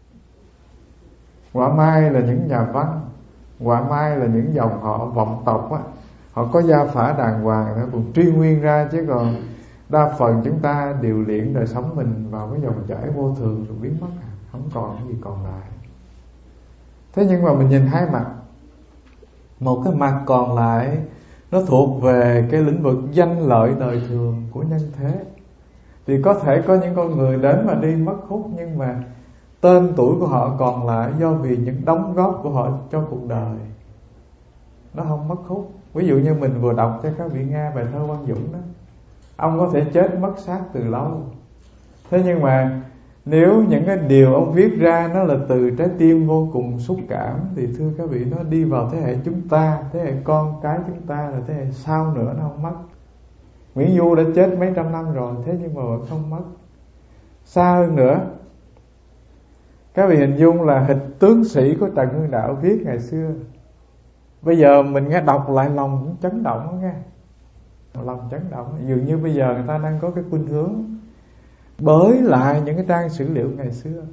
Quả mai là những nhà văn, quả mai là những dòng họ vọng tộc á, họ có gia phả đàng hoàng, nó cũng truy nguyên ra. Chứ còn đa phần chúng ta điều luyện đời sống mình vào cái dòng chảy vô thường rồi biến mất, không còn cái gì còn lại. Thế nhưng mà mình nhìn hai mặt. Một cái mặt còn lại nó thuộc về cái lĩnh vực danh lợi đời thường của nhân thế. Thì có thể có những con người đến và đi mất hút, nhưng mà tên tuổi của họ còn lại do vì những đóng góp của họ cho cuộc đời, nó không mất hút. Ví dụ như mình vừa đọc cho các vị nghe bài thơ Quang Dũng đó. Ông có thể chết mất xác từ lâu, thế nhưng mà nếu những cái điều ông viết ra nó là từ trái tim vô cùng xúc cảm, thì thưa các vị, nó đi vào thế hệ chúng ta, thế hệ con cái chúng ta, là thế hệ sau nữa nó không mất. Nguyễn Du đã chết mấy trăm năm rồi, thế nhưng mà vẫn không mất. Xa hơn nữa, các vị hình dung là hịch tướng sĩ của Trần Hưng Đạo viết ngày xưa. Bây giờ mình nghe đọc lại lòng cũng chấn động đó nghe. Lòng chấn động. Dường như bây giờ người ta đang có cái khuynh hướng bới lại những cái trang sử liệu ngày xưa.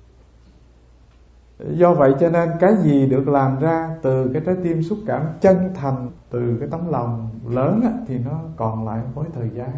Do vậy cho nên cái gì được làm ra từ cái trái tim xúc cảm chân thành, từ cái tấm lòng lớn á, thì nó còn lại với thời gian.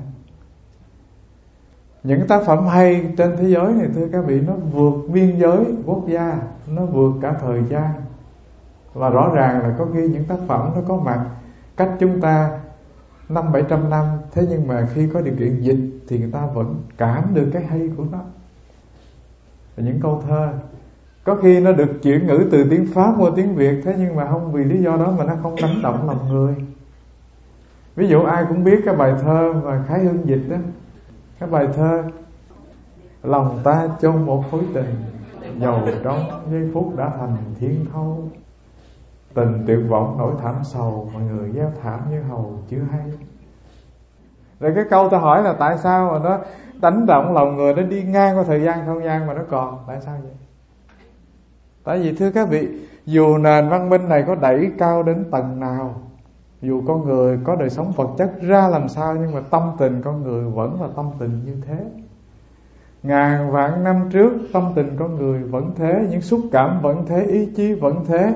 Những tác phẩm hay trên thế giới này thưa các vị, nó vượt biên giới quốc gia, nó vượt cả thời gian. Và rõ ràng là có khi những tác phẩm nó có mặt cách chúng ta năm bảy trăm năm, thế nhưng mà khi có điều kiện dịch thì người ta vẫn cảm được cái hay của nó. Và những câu thơ có khi nó được chuyển ngữ từ tiếng Pháp qua tiếng Việt, thế nhưng mà không vì lý do đó mà nó không đánh động lòng người. Ví dụ ai cũng biết cái bài thơ mà Khải Hưng dịch đó, cái bài thơ lòng ta trong một khối tình, dầu trong giây phút đã thành thiên thâu. Tình tuyệt vọng nỗi thảm sầu, mọi người gieo thảm như hầu chưa hay. Rồi cái câu ta hỏi là tại sao mà nó đánh động lòng người, nó đi ngang qua thời gian không gian mà nó còn, tại sao vậy? Tại vì thưa các vị, dù nền văn minh này có đẩy cao đến tầng nào, dù con người có đời sống vật chất ra làm sao, nhưng mà tâm tình con người vẫn là tâm tình như thế. Ngàn vạn năm trước tâm tình con người vẫn thế, những xúc cảm vẫn thế, ý chí vẫn thế.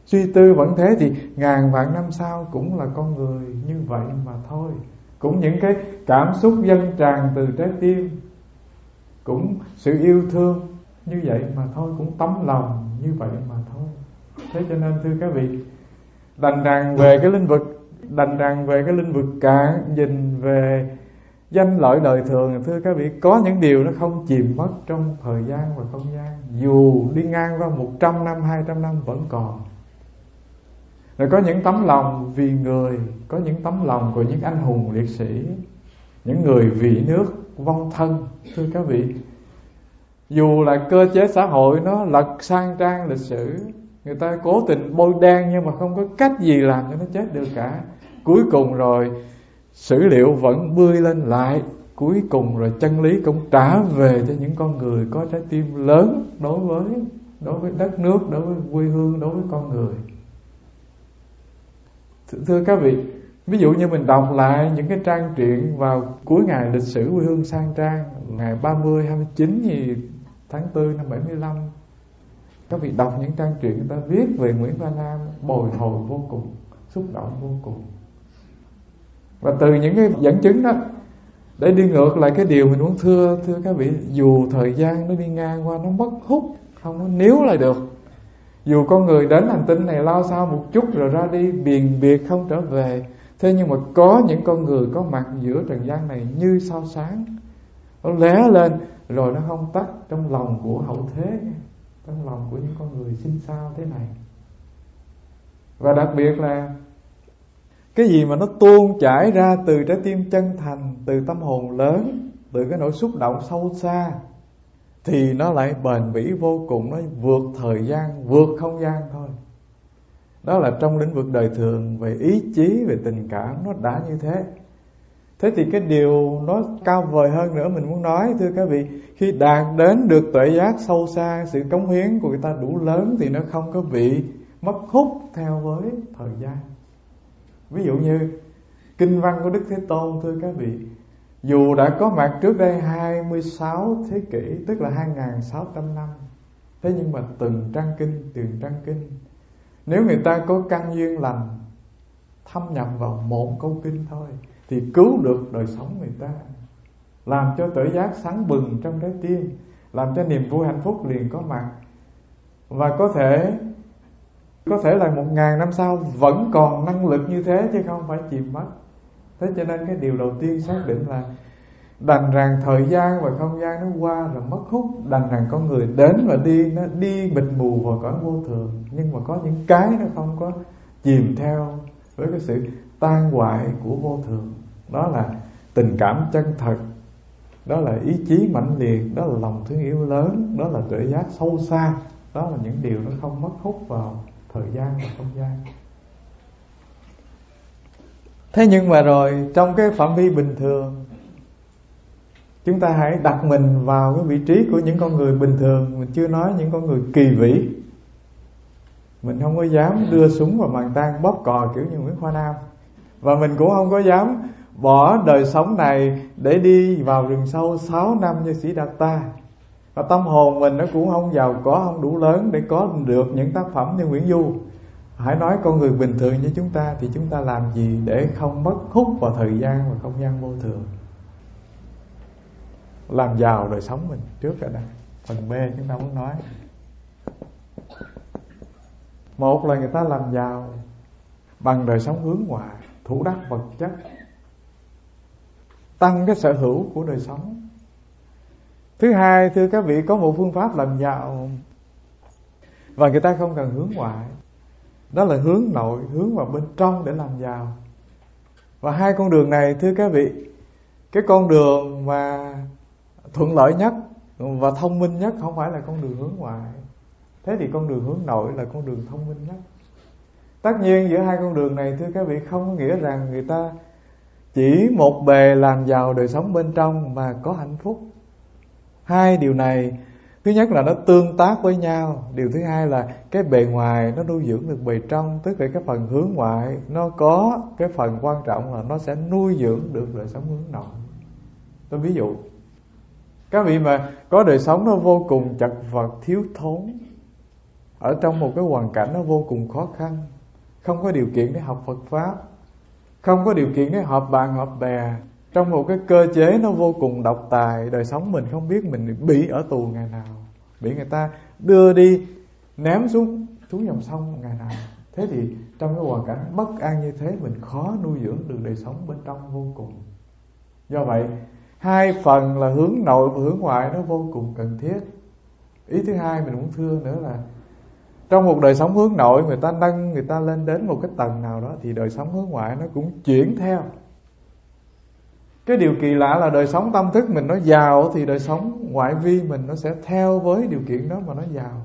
Suy tư vẫn thế thì ngàn vạn năm sau cũng là con người như vậy mà thôi. Cũng những cái cảm xúc dâng tràn từ trái tim, cũng sự yêu thương như vậy mà thôi, cũng tấm lòng như vậy mà thôi. Thế cho nên thưa các vị, đành rằng về cái lĩnh vực đành rằng về cái lĩnh vực cạn, nhìn về danh lợi đời thường, thưa các vị, có những điều nó không chìm mất trong thời gian và không gian, dù đi ngang qua một trăm năm, hai trăm năm vẫn còn. Rồi có những tấm lòng vì người, có những tấm lòng của những anh hùng liệt sĩ, những người vì nước vong thân. Thưa các vị, dù là cơ chế xã hội nó lật sang trang lịch sử, người ta cố tình bôi đen nhưng mà không có cách gì làm cho nó chết được cả. Cuối cùng rồi sử liệu vẫn bươi lên lại, cuối cùng rồi chân lý cũng trả về cho những con người có trái tim lớn đối với đối với đất nước, đối với quê hương, đối với con người. Thưa các vị, ví dụ như mình đọc lại những cái trang truyện vào cuối ngày lịch sử quê hương sang trang, ngày ba mươi, hai mươi chín gì tháng tư năm bảy mươi lăm, các vị đọc những trang truyện người ta viết về Nguyễn Văn Nam, bồi hồi vô cùng, xúc động vô cùng. Và từ những cái dẫn chứng đó, để đi ngược lại cái điều mình muốn thưa thưa các vị, dù thời gian nó đi ngang qua, nó mất hút, không có níu lại được. Dù con người đến hành tinh này lao sao một chút rồi ra đi biền biệt không trở về, thế nhưng mà có những con người có mặt giữa trần gian này như sao sáng, nó lóe lên rồi nó không tắt trong lòng của hậu thế, trong lòng của những con người sinh sao thế này. Và đặc biệt là cái gì mà nó tuôn chảy ra từ trái tim chân thành, từ tâm hồn lớn, từ cái nỗi xúc động sâu xa, thì nó lại bền bỉ vô cùng, nó vượt thời gian, vượt không gian thôi. Đó là trong lĩnh vực đời thường, về ý chí, về tình cảm, nó đã như thế. Thế thì cái điều nó cao vời hơn nữa mình muốn nói, thưa các vị, khi đạt đến được tuệ giác sâu xa, sự cống hiến của người ta đủ lớn thì nó không có bị mất hút theo với thời gian. Ví dụ như kinh văn của Đức Thế Tôn, thưa các vị, dù đã có mặt trước đây hai mươi sáu thế kỷ, tức là hai nghìn sáu trăm năm, thế nhưng mà từng trang kinh, từng trang kinh, nếu người ta có căn duyên lành, thâm nhập vào một câu kinh thôi, thì cứu được đời sống người ta, làm cho tuệ giác sáng bừng trong trái tim, làm cho niềm vui hạnh phúc liền có mặt. Và có thể Có thể là một ngàn năm sau vẫn còn năng lực như thế, chứ không phải chìm mất. Thế cho nên cái điều đầu tiên xác định là đành rằng thời gian và không gian nó qua rồi mất hút, đành rằng con người đến và đi, nó đi mịt mù vào cõi vô thường. Nhưng mà có những cái nó không có chìm theo với cái sự tan hoại của vô thường. Đó là tình cảm chân thật, đó là ý chí mãnh liệt, đó là lòng thương yêu lớn, đó là tuệ giác sâu xa. Đó là những điều nó không mất hút vào thời gian và không gian. Thế nhưng mà rồi trong cái phạm vi bình thường, chúng ta hãy đặt mình vào cái vị trí của những con người bình thường. Mình chưa nói những con người kỳ vĩ. Mình không có dám đưa súng vào màn tang bóp cò kiểu như Nguyễn Khoa Nam. Và mình cũng không có dám bỏ đời sống này để đi vào rừng sâu sáu năm như Sĩ Đạt Ta. Và tâm hồn mình nó cũng không giàu có, không đủ lớn để có được những tác phẩm như Nguyễn Du. Hãy nói con người bình thường như chúng ta thì chúng ta làm gì để không mất hút vào thời gian và không gian vô thường, làm giàu đời sống mình trước ở đây. Phần B chúng ta muốn nói, một là người ta làm giàu bằng đời sống hướng ngoại, thủ đắc vật chất, tăng cái sở hữu của đời sống. Thứ hai, thưa các vị, có một phương pháp làm giàu và người ta không cần hướng ngoại, đó là hướng nội, hướng vào bên trong để làm giàu. Và hai con đường này, thưa các vị, cái con đường mà thuận lợi nhất và thông minh nhất không phải là con đường hướng ngoại. Thế thì con đường hướng nội là con đường thông minh nhất. Tất nhiên giữa hai con đường này, thưa các vị, không có nghĩa rằng người ta chỉ một bề làm giàu đời sống bên trong mà có hạnh phúc. Hai điều này, thứ nhất là nó tương tác với nhau. Điều thứ hai là cái bề ngoài nó nuôi dưỡng được bề trong. Tức là cái phần hướng ngoại nó có cái phần quan trọng là nó sẽ nuôi dưỡng được đời sống hướng nội. Tôi ví dụ, các vị mà có đời sống nó vô cùng chật vật, thiếu thốn, ở trong một cái hoàn cảnh nó vô cùng khó khăn, không có điều kiện để học Phật Pháp, không có điều kiện để họp bạn họp bè, trong một cái cơ chế nó vô cùng độc tài. Đời sống mình không biết mình bị ở tù ngày nào, bị người ta đưa đi ném xuống xuống dòng sông ngày nào. Thế thì trong cái hoàn cảnh bất an như thế, mình khó nuôi dưỡng được đời sống bên trong vô cùng. Do vậy hai phần là hướng nội và hướng ngoại nó vô cùng cần thiết. Ý thứ hai mình muốn thưa nữa là trong một đời sống hướng nội, người ta nâng người ta lên đến một cái tầng nào đó, thì đời sống hướng ngoại nó cũng chuyển theo. Cái điều kỳ lạ là đời sống tâm thức mình nó giàu, thì đời sống ngoại vi mình nó sẽ theo với điều kiện đó mà nó giàu.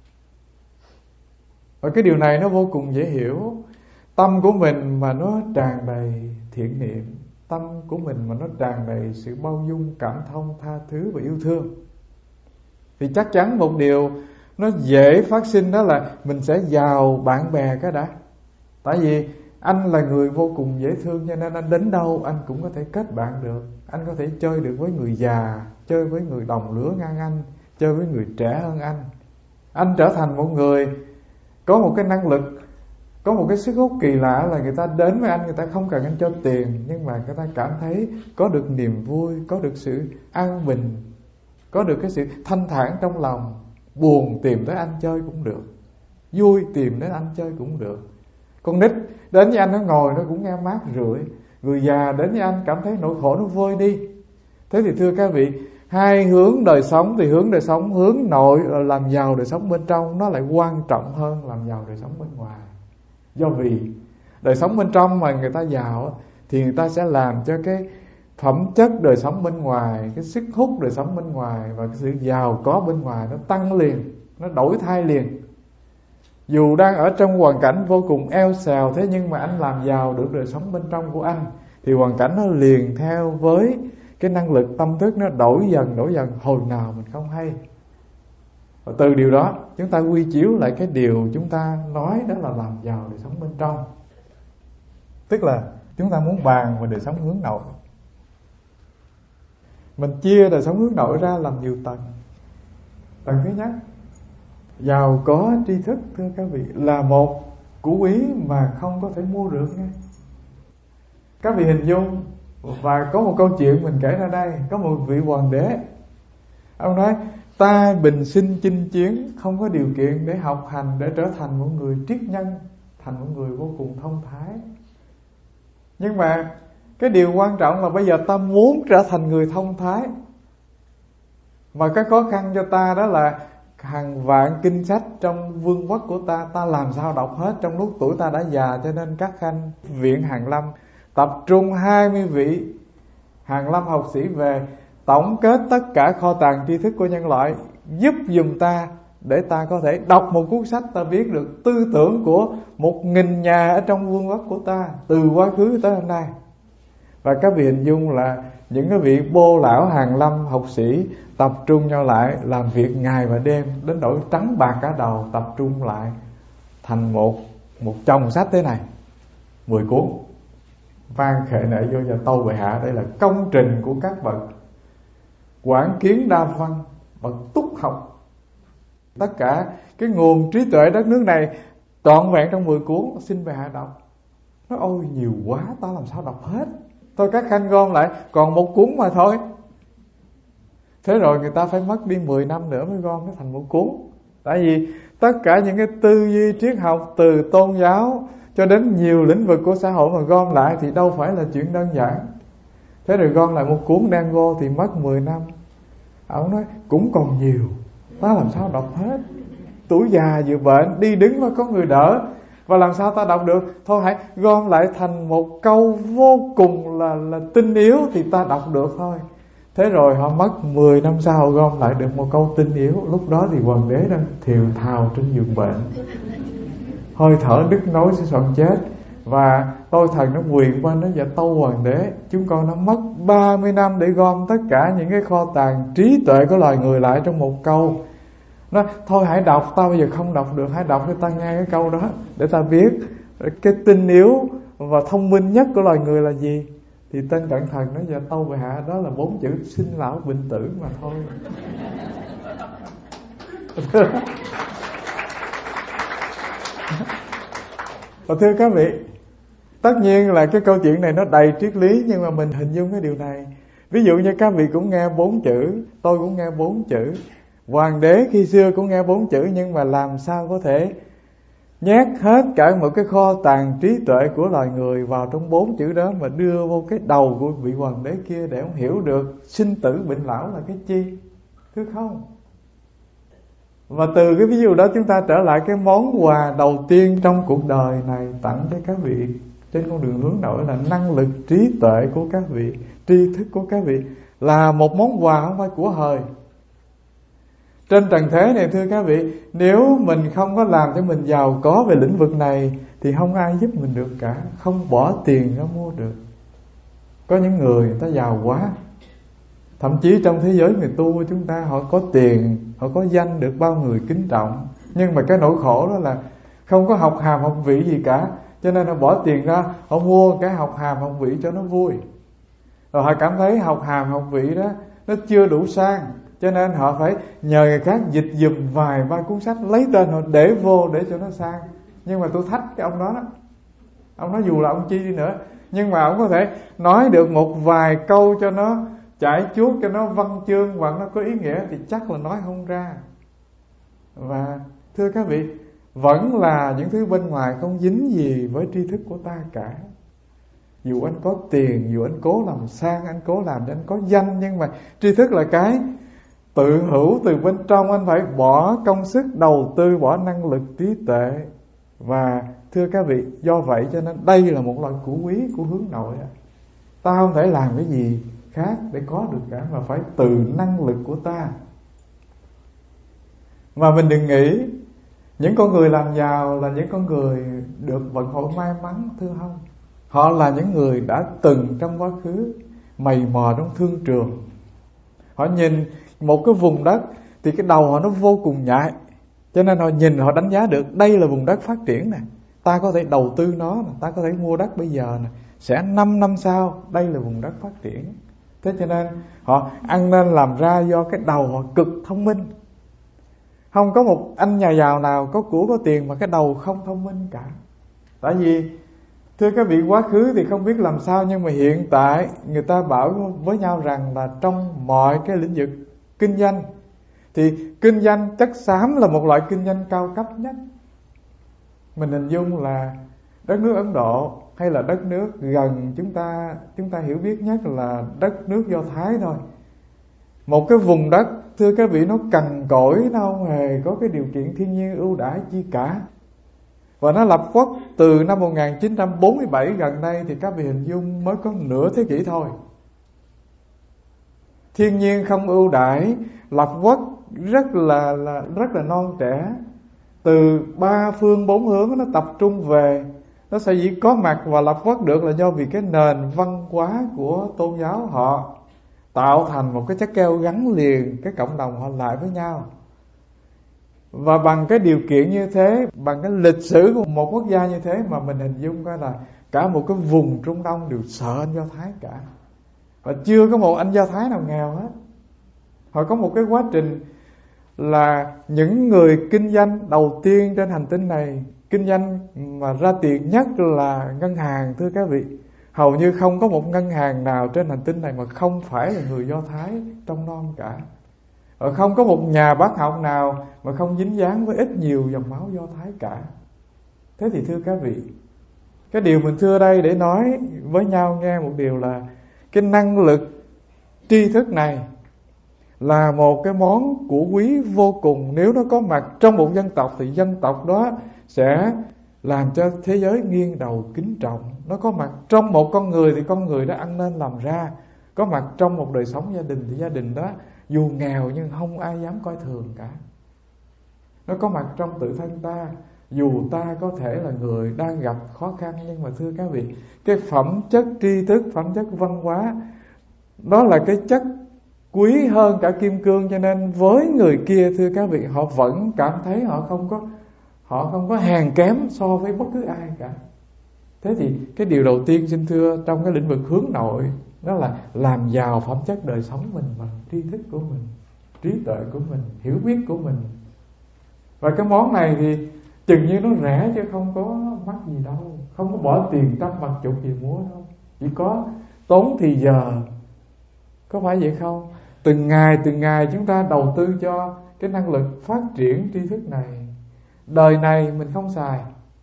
Và cái điều này nó vô cùng dễ hiểu. Tâm của mình mà nó tràn đầy thiện niệm, tâm của mình mà nó tràn đầy sự bao dung, cảm thông, tha thứ và yêu thương, thì chắc chắn một điều nó dễ phát sinh, đó là mình sẽ giàu bạn bè cái đã. Tại vì anh là người vô cùng dễ thương, cho nên anh đến đâu anh cũng có thể kết bạn được. Anh có thể chơi được với người già, chơi với người đồng lứa ngang anh, chơi với người trẻ hơn anh. Anh trở thành một người có một cái năng lực, có một cái sức hút kỳ lạ, là người ta đến với anh, người ta không cần anh cho tiền, nhưng mà người ta cảm thấy có được niềm vui, có được sự an bình, có được cái sự thanh thản trong lòng. Buồn tìm tới anh chơi cũng được, vui tìm đến anh chơi cũng được. Con nít đến với anh nó ngồi nó cũng nghe mát rượi, người già đến với anh cảm thấy nỗi khổ nó vơi đi. Thế thì thưa các vị, hai hướng đời sống, thì hướng đời sống hướng nội là làm giàu đời sống bên trong, nó lại quan trọng hơn làm giàu đời sống bên ngoài. Do vì đời sống bên trong mà người ta giàu, thì người ta sẽ làm cho cái phẩm chất đời sống bên ngoài, cái sức hút đời sống bên ngoài và cái sự giàu có bên ngoài nó tăng liền, nó đổi thay liền. Dù đang ở trong hoàn cảnh vô cùng eo xèo, thế nhưng mà anh làm giàu được đời sống bên trong của anh, thì hoàn cảnh nó liền theo với cái năng lực tâm thức, nó đổi dần đổi dần, hồi nào mình không hay. Và từ điều đó chúng ta quy chiếu lại cái điều chúng ta nói, đó là làm giàu đời sống bên trong. Tức là chúng ta muốn bàn về đời sống hướng nội. Mình chia đời sống hướng nội ra làm nhiều tầng. Tầng thứ nhất, giàu có tri thức, thưa các vị, là một củ quý mà không có thể mua được nha. Các vị hình dung, và có một câu chuyện mình kể ra đây. Có một vị hoàng đế, ông nói ta bình sinh chinh chiến, không có điều kiện để học hành, để trở thành một người triết nhân, thành một người vô cùng thông thái. Nhưng mà cái điều quan trọng là bây giờ ta muốn trở thành người thông thái, mà cái khó khăn cho ta đó là hàng vạn kinh sách trong vương quốc của ta, ta làm sao đọc hết trong lúc tuổi ta đã già. Cho nên các khanh viện Hàn Lâm tập trung hai mươi vị Hàn Lâm học sĩ về, tổng kết tất cả kho tàng tri thức của nhân loại, giúp dùm ta để ta có thể đọc một cuốn sách, ta biết được tư tưởng của một nghìn nhà ở trong vương quốc của ta, từ quá khứ tới hôm nay. Và các vị hình dung là những cái vị bô lão Hàn Lâm học sĩ tập trung nhau lại, làm việc ngày và đêm, đến nỗi trắng bạc cả đầu, tập trung lại thành một một chồng sách thế này, mười cuốn. Van khệ nệ vô và tâu bệ hạ, đây là công trình của các bậc quảng kiến đa văn, bậc túc học. Tất cả cái nguồn trí tuệ đất nước này trọn vẹn trong mười cuốn, xin bệ hạ đọc. Nói ôi nhiều quá, ta làm sao đọc hết. Thôi các khanh gom lại, còn một cuốn mà thôi. Thế rồi người ta phải mất đi mười năm nữa mới gom nó thành một cuốn. Tại vì tất cả những cái tư duy triết học, từ tôn giáo cho đến nhiều lĩnh vực của xã hội mà gom lại thì đâu phải là chuyện đơn giản. Thế rồi gom lại một cuốn đang vô thì mất mười năm. Ông nói cũng còn nhiều, ta làm sao đọc hết. Tuổi già vừa bệnh, đi đứng mà có người đỡ, và làm sao ta đọc được. Thôi hãy gom lại thành một câu vô cùng là, là tinh yếu thì ta đọc được thôi. Thế rồi họ mất mười năm sau gom lại được một câu tinh yếu. Lúc đó thì hoàng đế đang thều thào trên giường bệnh, hơi thở đứt nối sẽ soạn chết. Và tôi thần nó quyền qua nó dạ tâu hoàng đế, chúng con nó mất ba mươi năm để gom tất cả những cái kho tàng trí tuệ của loài người lại trong một câu. Nó thôi hãy đọc, tao bây giờ không đọc được, hãy đọc cho ta nghe cái câu đó để ta biết cái tinh yếu và thông minh nhất của loài người là gì. Thì tên cẩn thận nó dạ tâu bệ hạ, đó là bốn chữ sinh lão bệnh tử mà thôi. Và thưa các vị, tất nhiên là cái câu chuyện này nó đầy triết lý, nhưng mà mình hình dung cái điều này. Ví dụ như các vị cũng nghe bốn chữ, tôi cũng nghe bốn chữ, hoàng đế khi xưa cũng nghe bốn chữ, nhưng mà làm sao có thể nhét hết cả một cái kho tàng trí tuệ của loài người vào trong bốn chữ đó mà đưa vô cái đầu của vị hoàng đế kia để ông hiểu được sinh tử bệnh lão là cái chi? Thưa không. Và từ cái ví dụ đó chúng ta trở lại cái món quà đầu tiên trong cuộc đời này tặng cho các vị trên con đường hướng nội là năng lực trí tuệ của các vị, tri thức của các vị, là một món quà không phải của hời. Trên trần thế này thưa các vị, nếu mình không có làm cho mình giàu có về lĩnh vực này thì không ai giúp mình được cả, không bỏ tiền ra mua được. Có những người người ta giàu quá, thậm chí trong thế giới người tu của chúng ta, họ có tiền, họ có danh, được bao người kính trọng, nhưng mà cái nỗi khổ đó là không có học hàm học vị gì cả, cho nên họ bỏ tiền ra, họ mua cái học hàm học vị cho nó vui. Rồi họ cảm thấy học hàm học vị đó nó chưa đủ sang, cho nên họ phải nhờ người khác dịch dùm vài ba cuốn sách, lấy tên họ để vô để cho nó sang. Nhưng mà tôi thách cái ông đó đó, ông nói dù là ông chi đi nữa, nhưng mà ông có thể nói được một vài câu cho nó chải chuốt, cho nó văn chương và nó có ý nghĩa thì chắc là nói không ra. Và thưa các vị, vẫn là những thứ bên ngoài không dính gì với tri thức của ta cả. Dù anh có tiền, dù anh cố làm sang, anh cố làm cho anh có danh, nhưng mà tri thức là cái tự hữu từ bên trong. Anh phải bỏ công sức đầu tư, bỏ năng lực trí tuệ. Và thưa các vị, do vậy cho nên đây là một loại của quý của hướng nội. Ta không thể làm cái gì khác để có được cả, mà phải từ năng lực của ta. Mà mình đừng nghĩ những con người làm giàu là những con người được vận hội may mắn, thưa không. Họ là những người đã từng trong quá khứ mày mò trong thương trường. Họ nhìn một cái vùng đất thì cái đầu họ nó vô cùng nhạy, cho nên họ nhìn, họ đánh giá được đây là vùng đất phát triển nè, ta có thể đầu tư nó nè, ta có thể mua đất bây giờ nè, sẽ năm năm sau đây là vùng đất phát triển. Thế cho nên họ ăn nên làm ra do cái đầu họ cực thông minh. Không có một anh nhà giàu nào có của có tiền mà cái đầu không thông minh cả. Tại vì thưa các vị, quá khứ thì không biết làm sao, nhưng mà hiện tại người ta bảo với nhau rằng là trong mọi cái lĩnh vực kinh doanh thì kinh doanh chất xám là một loại kinh doanh cao cấp nhất. Mình hình dung là đất nước Ấn Độ hay là đất nước gần chúng ta, chúng ta hiểu biết nhất là đất nước Do Thái thôi. Một cái vùng đất thưa các vị nó cằn cỗi, nó không hề có cái điều kiện thiên nhiên ưu đãi chi cả. Và nó lập quốc từ năm một nghìn chín trăm bốn mươi bảy, gần đây thì các vị hình dung mới có nửa thế kỷ thôi. Thiên nhiên không ưu đãi, lập quốc rất là, là rất là non trẻ. Từ ba phương bốn hướng nó tập trung về. Nó sẽ chỉ có mặt và lập quốc được là do vì cái nền văn hóa của tôn giáo họ tạo thành một cái chất keo gắn liền cái cộng đồng họ lại với nhau. Và bằng cái điều kiện như thế, bằng cái lịch sử của một quốc gia như thế mà mình hình dung coi là cả một cái vùng Trung Đông đều sợ anh Do Thái cả. Và chưa có một anh Do Thái nào nghèo hết. Họ có một cái quá trình là những người kinh doanh đầu tiên trên hành tinh này, kinh doanh mà ra tiền nhất là ngân hàng, thưa các vị. Hầu như không có một ngân hàng nào trên hành tinh này mà không phải là người Do Thái trong non cả. Và không có một nhà bác học nào mà không dính dáng với ít nhiều dòng máu Do Thái cả. Thế thì thưa các vị, cái điều mình thưa đây để nói với nhau nghe một điều là cái năng lực tri thức này là một cái món của quý vô cùng. Nếu nó có mặt trong một dân tộc thì dân tộc đó sẽ làm cho thế giới nghiêng đầu kính trọng. Nó có mặt trong một con người thì con người đó ăn nên làm ra. Có mặt trong một đời sống gia đình thì gia đình đó dù nghèo nhưng không ai dám coi thường cả. Nó có mặt trong tự thân ta, dù ta có thể là người đang gặp khó khăn, nhưng mà thưa các vị, cái phẩm chất tri thức, phẩm chất văn hóa, đó là cái chất quý hơn cả kim cương. Cho nên với người kia thưa các vị, họ vẫn cảm thấy họ không có họ không có hèn kém so với bất cứ ai cả. Thế thì cái điều đầu tiên xin thưa trong cái lĩnh vực hướng nội, đó là làm giàu phẩm chất đời sống mình bằng tri thức của mình, trí tuệ của mình, hiểu biết của mình. Và cái món này thì chừng như nó rẻ chứ không có mắc gì đâu, không có bỏ tiền trăm bạc chục gì múa đâu, chỉ có tốn thì giờ. Có phải vậy không? Từng ngày từng ngày chúng ta đầu tư cho cái năng lực phát triển tri thức này. Đời này mình không xài,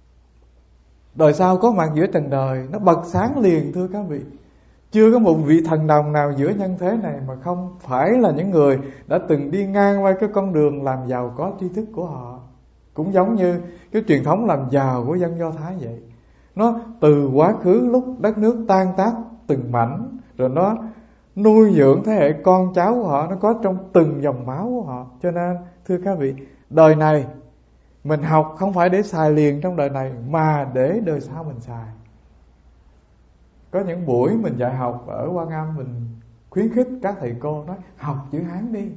đời sau có mặt giữa trần đời nó bật sáng liền thưa các vị. Chưa có một vị thần đồng nào giữa nhân thế này mà không phải là những người đã từng đi ngang qua cái con đường làm giàu có tri thức của họ. Cũng giống như cái truyền thống làm giàu của dân Do Thái vậy. Nó từ quá khứ lúc đất nước tan tác từng mảnh, rồi nó nuôi dưỡng thế hệ con cháu của họ, nó có trong từng dòng máu của họ. Cho nên thưa các vị, đời này mình học không phải để xài liền trong đời này, mà để đời sau mình xài. Có những buổi mình dạy học ở Quan Âm, mình khuyến khích các thầy cô nói học chữ Hán đi.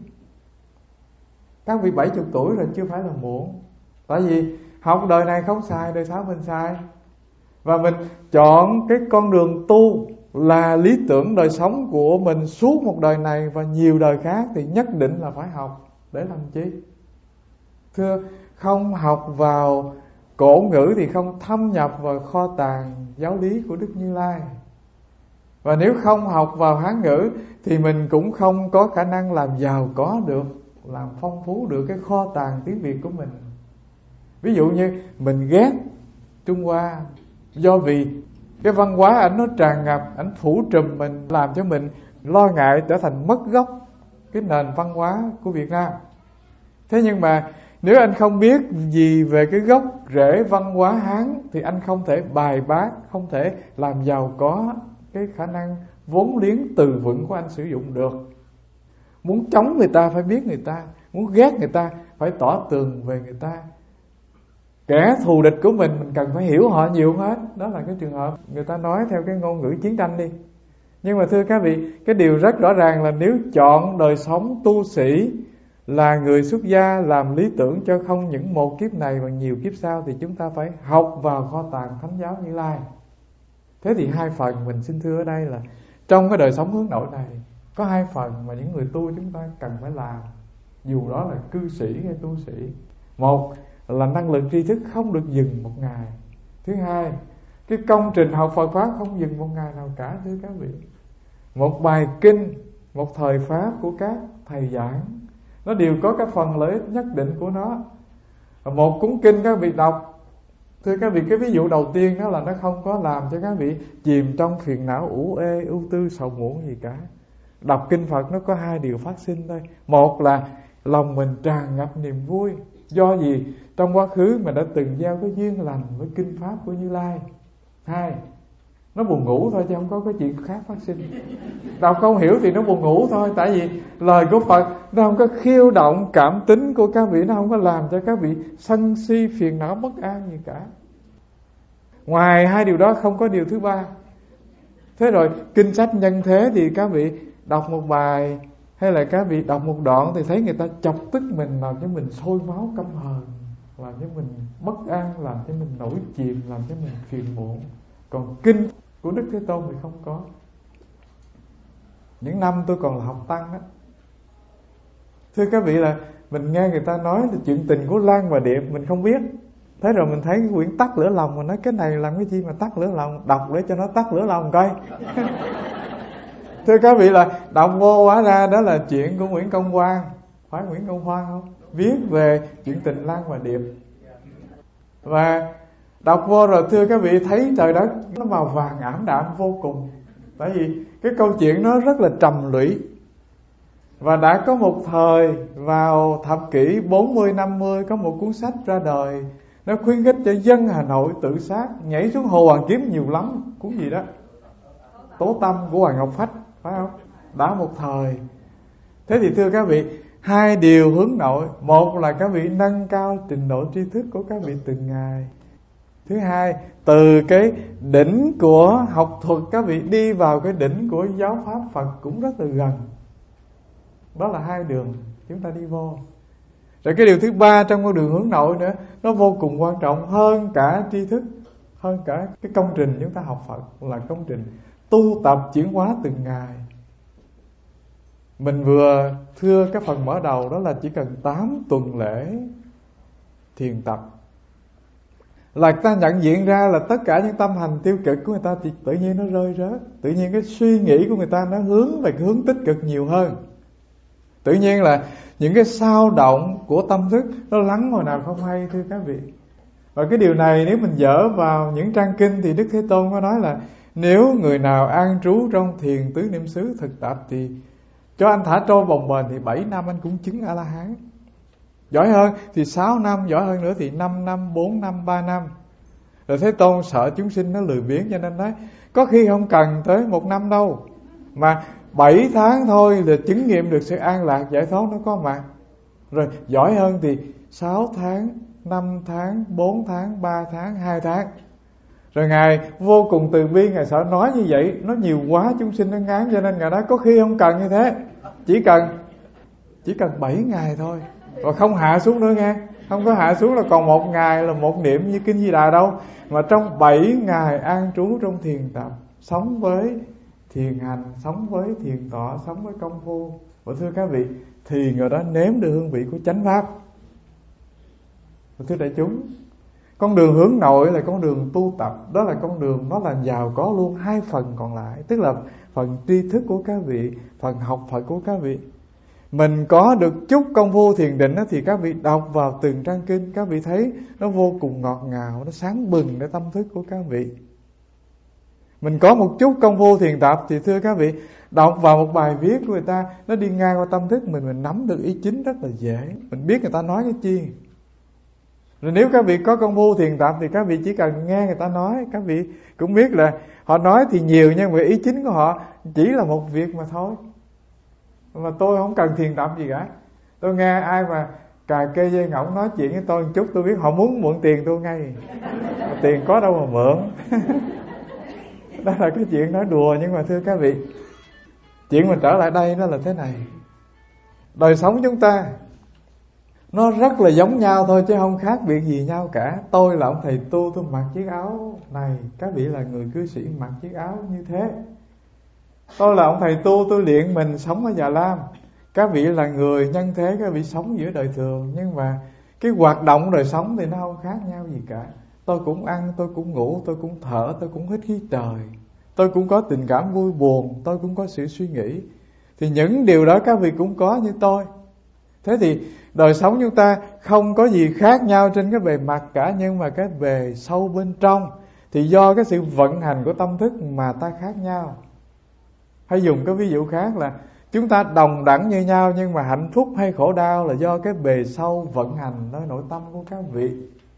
Các vị bảy mươi tuổi rồi chưa phải là muộn. Tại vì học đời này không xài, đời sau mình xài. Và mình chọn cái con đường tu là lý tưởng đời sống của mình suốt một đời này và nhiều đời khác, thì nhất định là phải học. Để làm chi? Thưa, không học vào cổ ngữ thì không thâm nhập vào kho tàng giáo lý của Đức Như Lai. Và nếu không học vào Hán ngữ thì mình cũng không có khả năng làm giàu có được, làm phong phú được cái kho tàng tiếng Việt của mình. Ví dụ như mình ghét Trung Hoa do vì cái văn hóa ảnh nó tràn ngập, ảnh phủ trùm mình, làm cho mình lo ngại trở thành mất gốc cái nền văn hóa của Việt Nam. Thế nhưng mà nếu anh không biết gì về cái gốc rễ văn hóa Hán thì anh không thể bài bác, không thể làm giàu có cái khả năng vốn liếng từ vựng của anh sử dụng được. Muốn chống người ta phải biết người ta, muốn ghét người ta phải tỏ tường về người ta. Kẻ thù địch của mình mình cần phải hiểu họ nhiều hết. Đó là cái trường hợp người ta nói theo cái ngôn ngữ chiến tranh đi. Nhưng mà thưa các vị, cái điều rất rõ ràng là nếu chọn đời sống tu sĩ là người xuất gia làm lý tưởng cho không những một kiếp này mà nhiều kiếp sau, thì chúng ta phải học vào kho tàng Thánh giáo Như Lai. Thế thì hai phần mình xin thưa ở đây là trong cái đời sống hướng nội này có hai phần mà những người tu chúng ta cần phải làm, dù đó là cư sĩ hay tu sĩ. Một là năng lực tri thức không được dừng một ngày. Thứ hai, cái công trình học Phật Pháp không dừng một ngày nào cả thưa các vị. Một bài kinh, một thời Pháp của các thầy giảng, nó đều có cái phần lợi ích nhất định của nó. Một cuốn kinh các vị đọc, thưa các vị, cái ví dụ đầu tiên đó là nó không có làm cho các vị chìm trong phiền não ủ ê, ưu tư, sầu muộn gì cả. Đọc kinh Phật nó có hai điều phát sinh thôi. Một là lòng mình tràn ngập niềm vui. Do gì? Trong quá khứ mình đã từng gieo cái duyên lành với kinh Pháp của Như Lai. Hai, nó buồn ngủ thôi chứ không có cái chuyện khác phát sinh. Đọc không hiểu thì nó buồn ngủ thôi. Tại vì lời của Phật nó không có khiêu động cảm tính của các vị, nó không có làm cho các vị sân si phiền não bất an gì cả. Ngoài hai điều đó không có điều thứ ba. Thế rồi kinh sách nhân thế thì các vị đọc một bài hay là các vị đọc một đoạn thì thấy người ta chọc tức mình, làm cho mình sôi máu căm hờn, làm cho mình bất an, làm cho mình nổi chìm, làm cho mình phiền muộn. Còn kinh của Đức Thế Tôn thì không có. Những năm tôi còn là học tăng á, thưa các vị, là mình nghe người ta nói là chuyện tình của Lan và Điệp mình không biết. Thế rồi mình thấy cái quyển Tắt Lửa Lòng, mình nói cái này làm cái gì mà tắt lửa lòng, đọc để cho nó tắt lửa lòng coi. Thưa các vị, là đọc vô hóa ra đó là chuyện của Nguyễn Công Hoan. Phải Nguyễn Công Hoan không? Viết về chuyện tình Lan và Điệp. Và đọc vô rồi thưa các vị thấy trời đất nó màu vàng ảm đạm vô cùng. Tại vì cái câu chuyện nó rất là trầm lụy. Và đã có một thời vào thập kỷ bốn mươi năm mươi có một cuốn sách ra đời, nó khuyến khích cho dân Hà Nội tự sát, nhảy xuống hồ Hoàn Kiếm nhiều lắm. Cuốn gì đó Tố Tâm của Hoàng Ngọc Phách, phải không? Đã một thời. Thế thì thưa các vị, hai điều hướng nội. Một là các vị nâng cao trình độ tri thức của các vị từng ngày. Thứ hai, từ cái đỉnh của học thuật các vị đi vào cái đỉnh của giáo pháp Phật cũng rất là gần. Đó là hai đường chúng ta đi vô. Rồi cái điều thứ ba trong con đường hướng nội nữa, nó vô cùng quan trọng hơn cả tri thức, hơn cả cái công trình chúng ta học Phật, là công trình tu tập chuyển hóa từng ngày. Mình vừa thưa cái phần mở đầu đó là chỉ cần tám tuần lễ thiền tập là ta nhận diện ra là tất cả những tâm hành tiêu cực của người ta thì tự nhiên nó rơi rớt. Tự nhiên cái suy nghĩ của người ta nó hướng về cái hướng tích cực nhiều hơn. Tự nhiên là những cái xao động của tâm thức nó lắng hồi nào không hay, thưa các vị. Và cái điều này nếu mình dở vào những trang kinh thì Đức Thế Tôn có nói là nếu người nào an trú trong thiền tứ niệm xứ thực tập thì cho anh thả trôi bồng bềnh thì bảy năm anh cũng chứng A-la-hán. Giỏi hơn thì sáu năm, giỏi hơn nữa thì năm năm, bốn năm, ba năm. Rồi Thế Tôn sợ chúng sinh nó lười biếng cho nên nói có khi không cần tới một năm đâu, mà bảy tháng thôi là chứng nghiệm được sự an lạc giải thoát nó có mặt. Rồi giỏi hơn thì sáu tháng, năm tháng, bốn tháng, ba tháng, hai tháng. Rồi Ngài vô cùng từ bi, Ngài sợ nói như vậy nó nhiều quá chúng sinh nó ngán, cho nên Ngài nói có khi không cần như thế, Chỉ cần Chỉ cần bảy ngày thôi. Và không hạ xuống nữa nghe. Không có hạ xuống là còn một ngày là một niệm như Kinh Di Đà đâu. Mà trong bảy ngày an trú trong thiền tập, sống với thiền hành, sống với thiền tọa, sống với công phu. Và thưa các vị, thì người đó nếm được hương vị của chánh pháp. Và thưa đại chúng, con đường hướng nội là con đường tu tập. Đó là con đường nó là giàu có luôn hai phần còn lại. Tức là phần tri thức của các vị, phần học Phật của các vị. Mình có được chút công phu thiền định đó, thì các vị đọc vào từng trang kinh, các vị thấy nó vô cùng ngọt ngào, nó sáng bừng cái tâm thức của các vị. Mình có một chút công phu thiền tập thì thưa các vị, đọc vào một bài viết của người ta, nó đi ngang qua tâm thức mình, mình nắm được ý chính rất là dễ. Mình biết người ta nói cái chi. Rồi nếu các vị có công phu thiền tập thì các vị chỉ cần nghe người ta nói. Các vị cũng biết là họ nói thì nhiều, nhưng mà ý chính của họ chỉ là một việc mà thôi. Mà tôi không cần thiền tập gì cả. Tôi nghe ai mà cà kê dây ngỗng nói chuyện với tôi một chút, tôi biết họ muốn mượn tiền tôi ngay. Mà tiền có đâu mà mượn. Đó là cái chuyện nói đùa. Nhưng mà thưa các vị, chuyện mình trở lại đây đó là thế này. Đời sống chúng ta nó rất là giống nhau thôi, chứ không khác biệt gì nhau cả. Tôi là ông thầy tu, tôi mặc chiếc áo này. Các vị là người cư sĩ mặc chiếc áo như thế. Tôi là ông thầy tu, tôi luyện mình sống ở Già Lam. Các vị là người nhân thế, các vị sống giữa đời thường. Nhưng mà cái hoạt động đời sống thì nó không khác nhau gì cả. Tôi cũng ăn, tôi cũng ngủ, tôi cũng thở, tôi cũng hít khí trời. Tôi cũng có tình cảm vui buồn, tôi cũng có sự suy nghĩ. Thì những điều đó các vị cũng có như tôi. Thế thì đời sống chúng ta không có gì khác nhau trên cái bề mặt cả. Nhưng mà cái bề sâu bên trong thì do cái sự vận hành của tâm thức mà ta khác nhau. Hay dùng cái ví dụ khác là chúng ta đồng đẳng như nhau, nhưng mà hạnh phúc hay khổ đau là do cái bề sâu vận hành nơi nội tâm của các vị.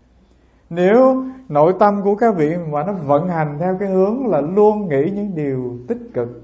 Nếu nội tâm của các vị mà nó vận hành theo cái hướng là luôn nghĩ những điều tích cực,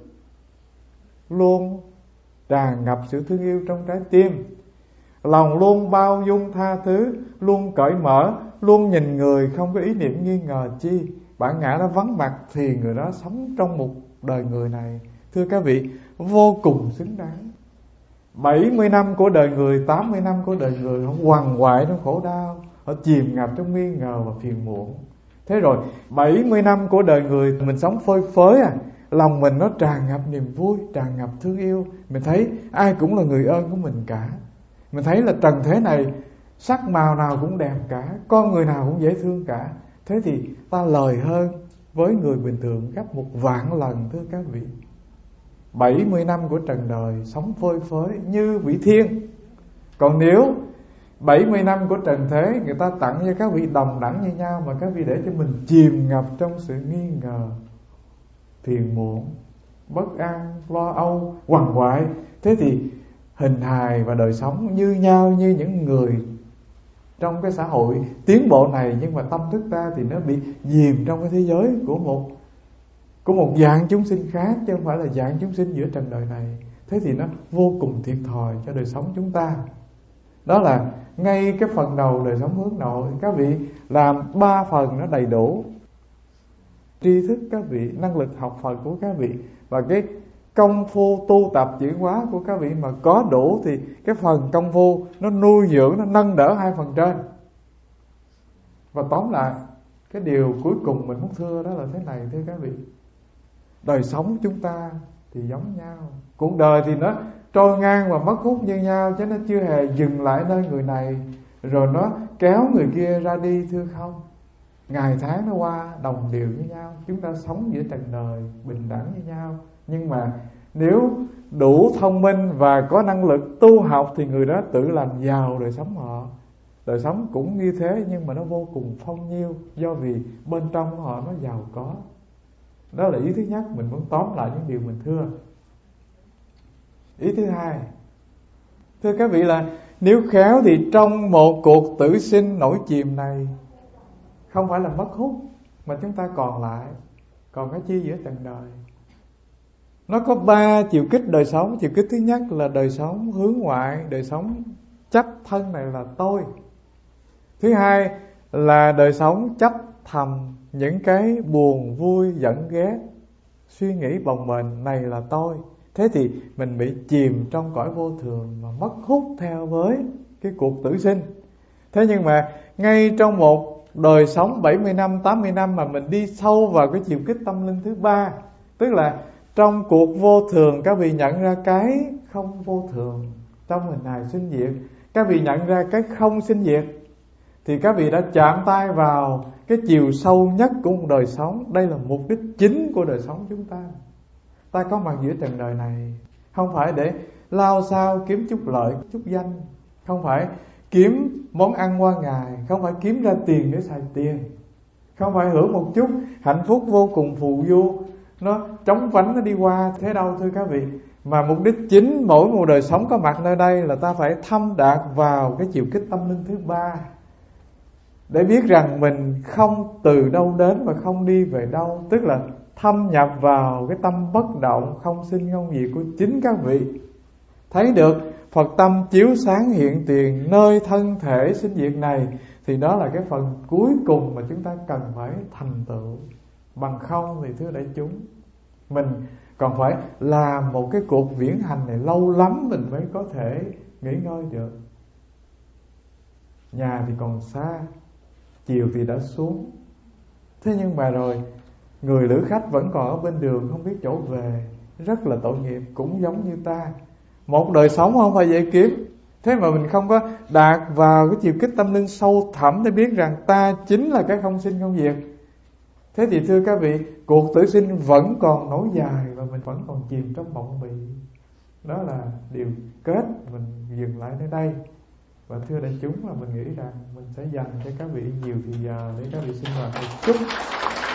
luôn tràn ngập sự thương yêu trong trái tim, lòng luôn bao dung tha thứ, luôn cởi mở, luôn nhìn người không có ý niệm nghi ngờ chi, bản ngã nó vắng mặt, thì người đó sống trong một đời người này, thưa các vị, vô cùng xứng đáng. Bảy mươi năm của đời người, tám mươi năm của đời người, họ quằn quại trong khổ đau, họ chìm ngập trong nghi ngờ và phiền muộn. Thế rồi bảy mươi năm của đời người mình sống phơi phới à, lòng mình nó tràn ngập niềm vui, tràn ngập thương yêu. Mình thấy ai cũng là người ơn của mình cả. Mình thấy là trần thế này sắc màu nào cũng đẹp cả, con người nào cũng dễ thương cả. Thế thì ta lời hơn với người bình thường gấp một vạn lần, thưa các vị. Bảy mươi năm của trần đời sống phơi phới như vị thiên. Còn nếu bảy mươi năm của trần thế người ta tặng cho các vị đồng đẳng như nhau, mà các vị để cho mình chìm ngập trong sự nghi ngờ, phiền muộn, bất an, lo âu, quằn quại, thế thì hình hài và đời sống như nhau như những người trong cái xã hội tiến bộ này. Nhưng mà tâm thức ta thì nó bị chìm trong cái thế giới của một Của một dạng chúng sinh khác, chứ không phải là dạng chúng sinh giữa trần đời này. Thế thì nó vô cùng thiệt thòi cho đời sống chúng ta. Đó là ngay cái phần đầu đời sống hướng nội, các vị làm ba phần nó đầy đủ. Tri thức các vị, năng lực học Phật của các vị, và cái công phu tu tập chuyển hóa của các vị mà có đủ, thì cái phần công phu nó nuôi dưỡng, nó nâng đỡ hai phần trên. Và tóm lại, cái điều cuối cùng mình muốn thưa đó là thế này, thưa các vị. Đời sống chúng ta thì giống nhau, cuộc đời thì nó trôi ngang và mất hút như nhau, chứ nó chưa hề dừng lại nơi người này rồi nó kéo người kia ra đi, thưa không. Ngày tháng nó qua đồng đều với nhau, chúng ta sống giữa trần đời bình đẳng với nhau. Nhưng mà nếu đủ thông minh và có năng lực tu học thì người đó tự làm giàu đời sống họ. Đời sống cũng như thế nhưng mà nó vô cùng phong nhiêu, do vì bên trong họ nó giàu có. Đó là ý thứ nhất, mình muốn tóm lại những điều mình thưa. Ý thứ hai, thưa các vị là nếu khéo thì trong một cuộc tử sinh nổi chìm này, không phải là mất hút, mà chúng ta còn lại, còn cái chi giữa trần đời. Nó có ba chiều kích đời sống. Chiều kích thứ nhất là đời sống hướng ngoại, đời sống chấp thân này là tôi. Thứ hai là đời sống chấp thầm, những cái buồn vui giận ghét, suy nghĩ bồng bềnh này là tôi. Thế thì mình bị chìm trong cõi vô thường mà mất hút theo với cái cuộc tử sinh. Thế nhưng mà ngay trong một đời sống bảy mươi năm, tám mươi năm mà mình đi sâu vào cái chiều kích tâm linh thứ ba, tức là trong cuộc vô thường các vị nhận ra cái không vô thường trong hình hài sinh diệt, các vị nhận ra cái không sinh diệt, thì các vị đã chạm tay vào cái chiều sâu nhất của một đời sống. Đây là mục đích chính của đời sống chúng ta. Ta có mặt giữa trần đời này không phải để lao sao kiếm chút lợi, chút danh, không phải kiếm món ăn qua ngày, không phải kiếm ra tiền để xài tiền, không phải hưởng một chút hạnh phúc vô cùng phù du, nó chóng vánh nó đi qua thế đâu thưa các vị. Mà mục đích chính mỗi một đời sống có mặt nơi đây là ta phải thâm đạt vào cái chiều kích tâm linh thứ ba, để biết rằng mình không từ đâu đến và không đi về đâu. Tức là thâm nhập vào cái tâm bất động, không sinh không diệt của chính các vị. Thấy được Phật tâm chiếu sáng hiện tiền nơi thân thể sinh diệt này, thì đó là cái phần cuối cùng mà chúng ta cần phải thành tựu. Bằng không thì thưa đại chúng, mình còn phải làm một cái cuộc viễn hành này lâu lắm mình mới có thể nghỉ ngơi được. Nhà thì còn xa, chiều thì đã xuống. Thế nhưng mà rồi người lữ khách vẫn còn ở bên đường không biết chỗ về, rất là tội nghiệp, cũng giống như ta. Một đời sống không phải dễ kiếm. Thế mà mình không có đạt vào cái chiều kích tâm linh sâu thẳm để biết rằng ta chính là cái không sinh không diệt. Thế thì thưa các vị, cuộc tử sinh vẫn còn nối dài và mình vẫn còn chìm trong mộng mị. Đó là điều kết mình dừng lại nơi đây. Và thưa đại chúng là mình nghĩ rằng mình sẽ dành cho các vị nhiều thời giờ để các vị sinh hoạt một chút.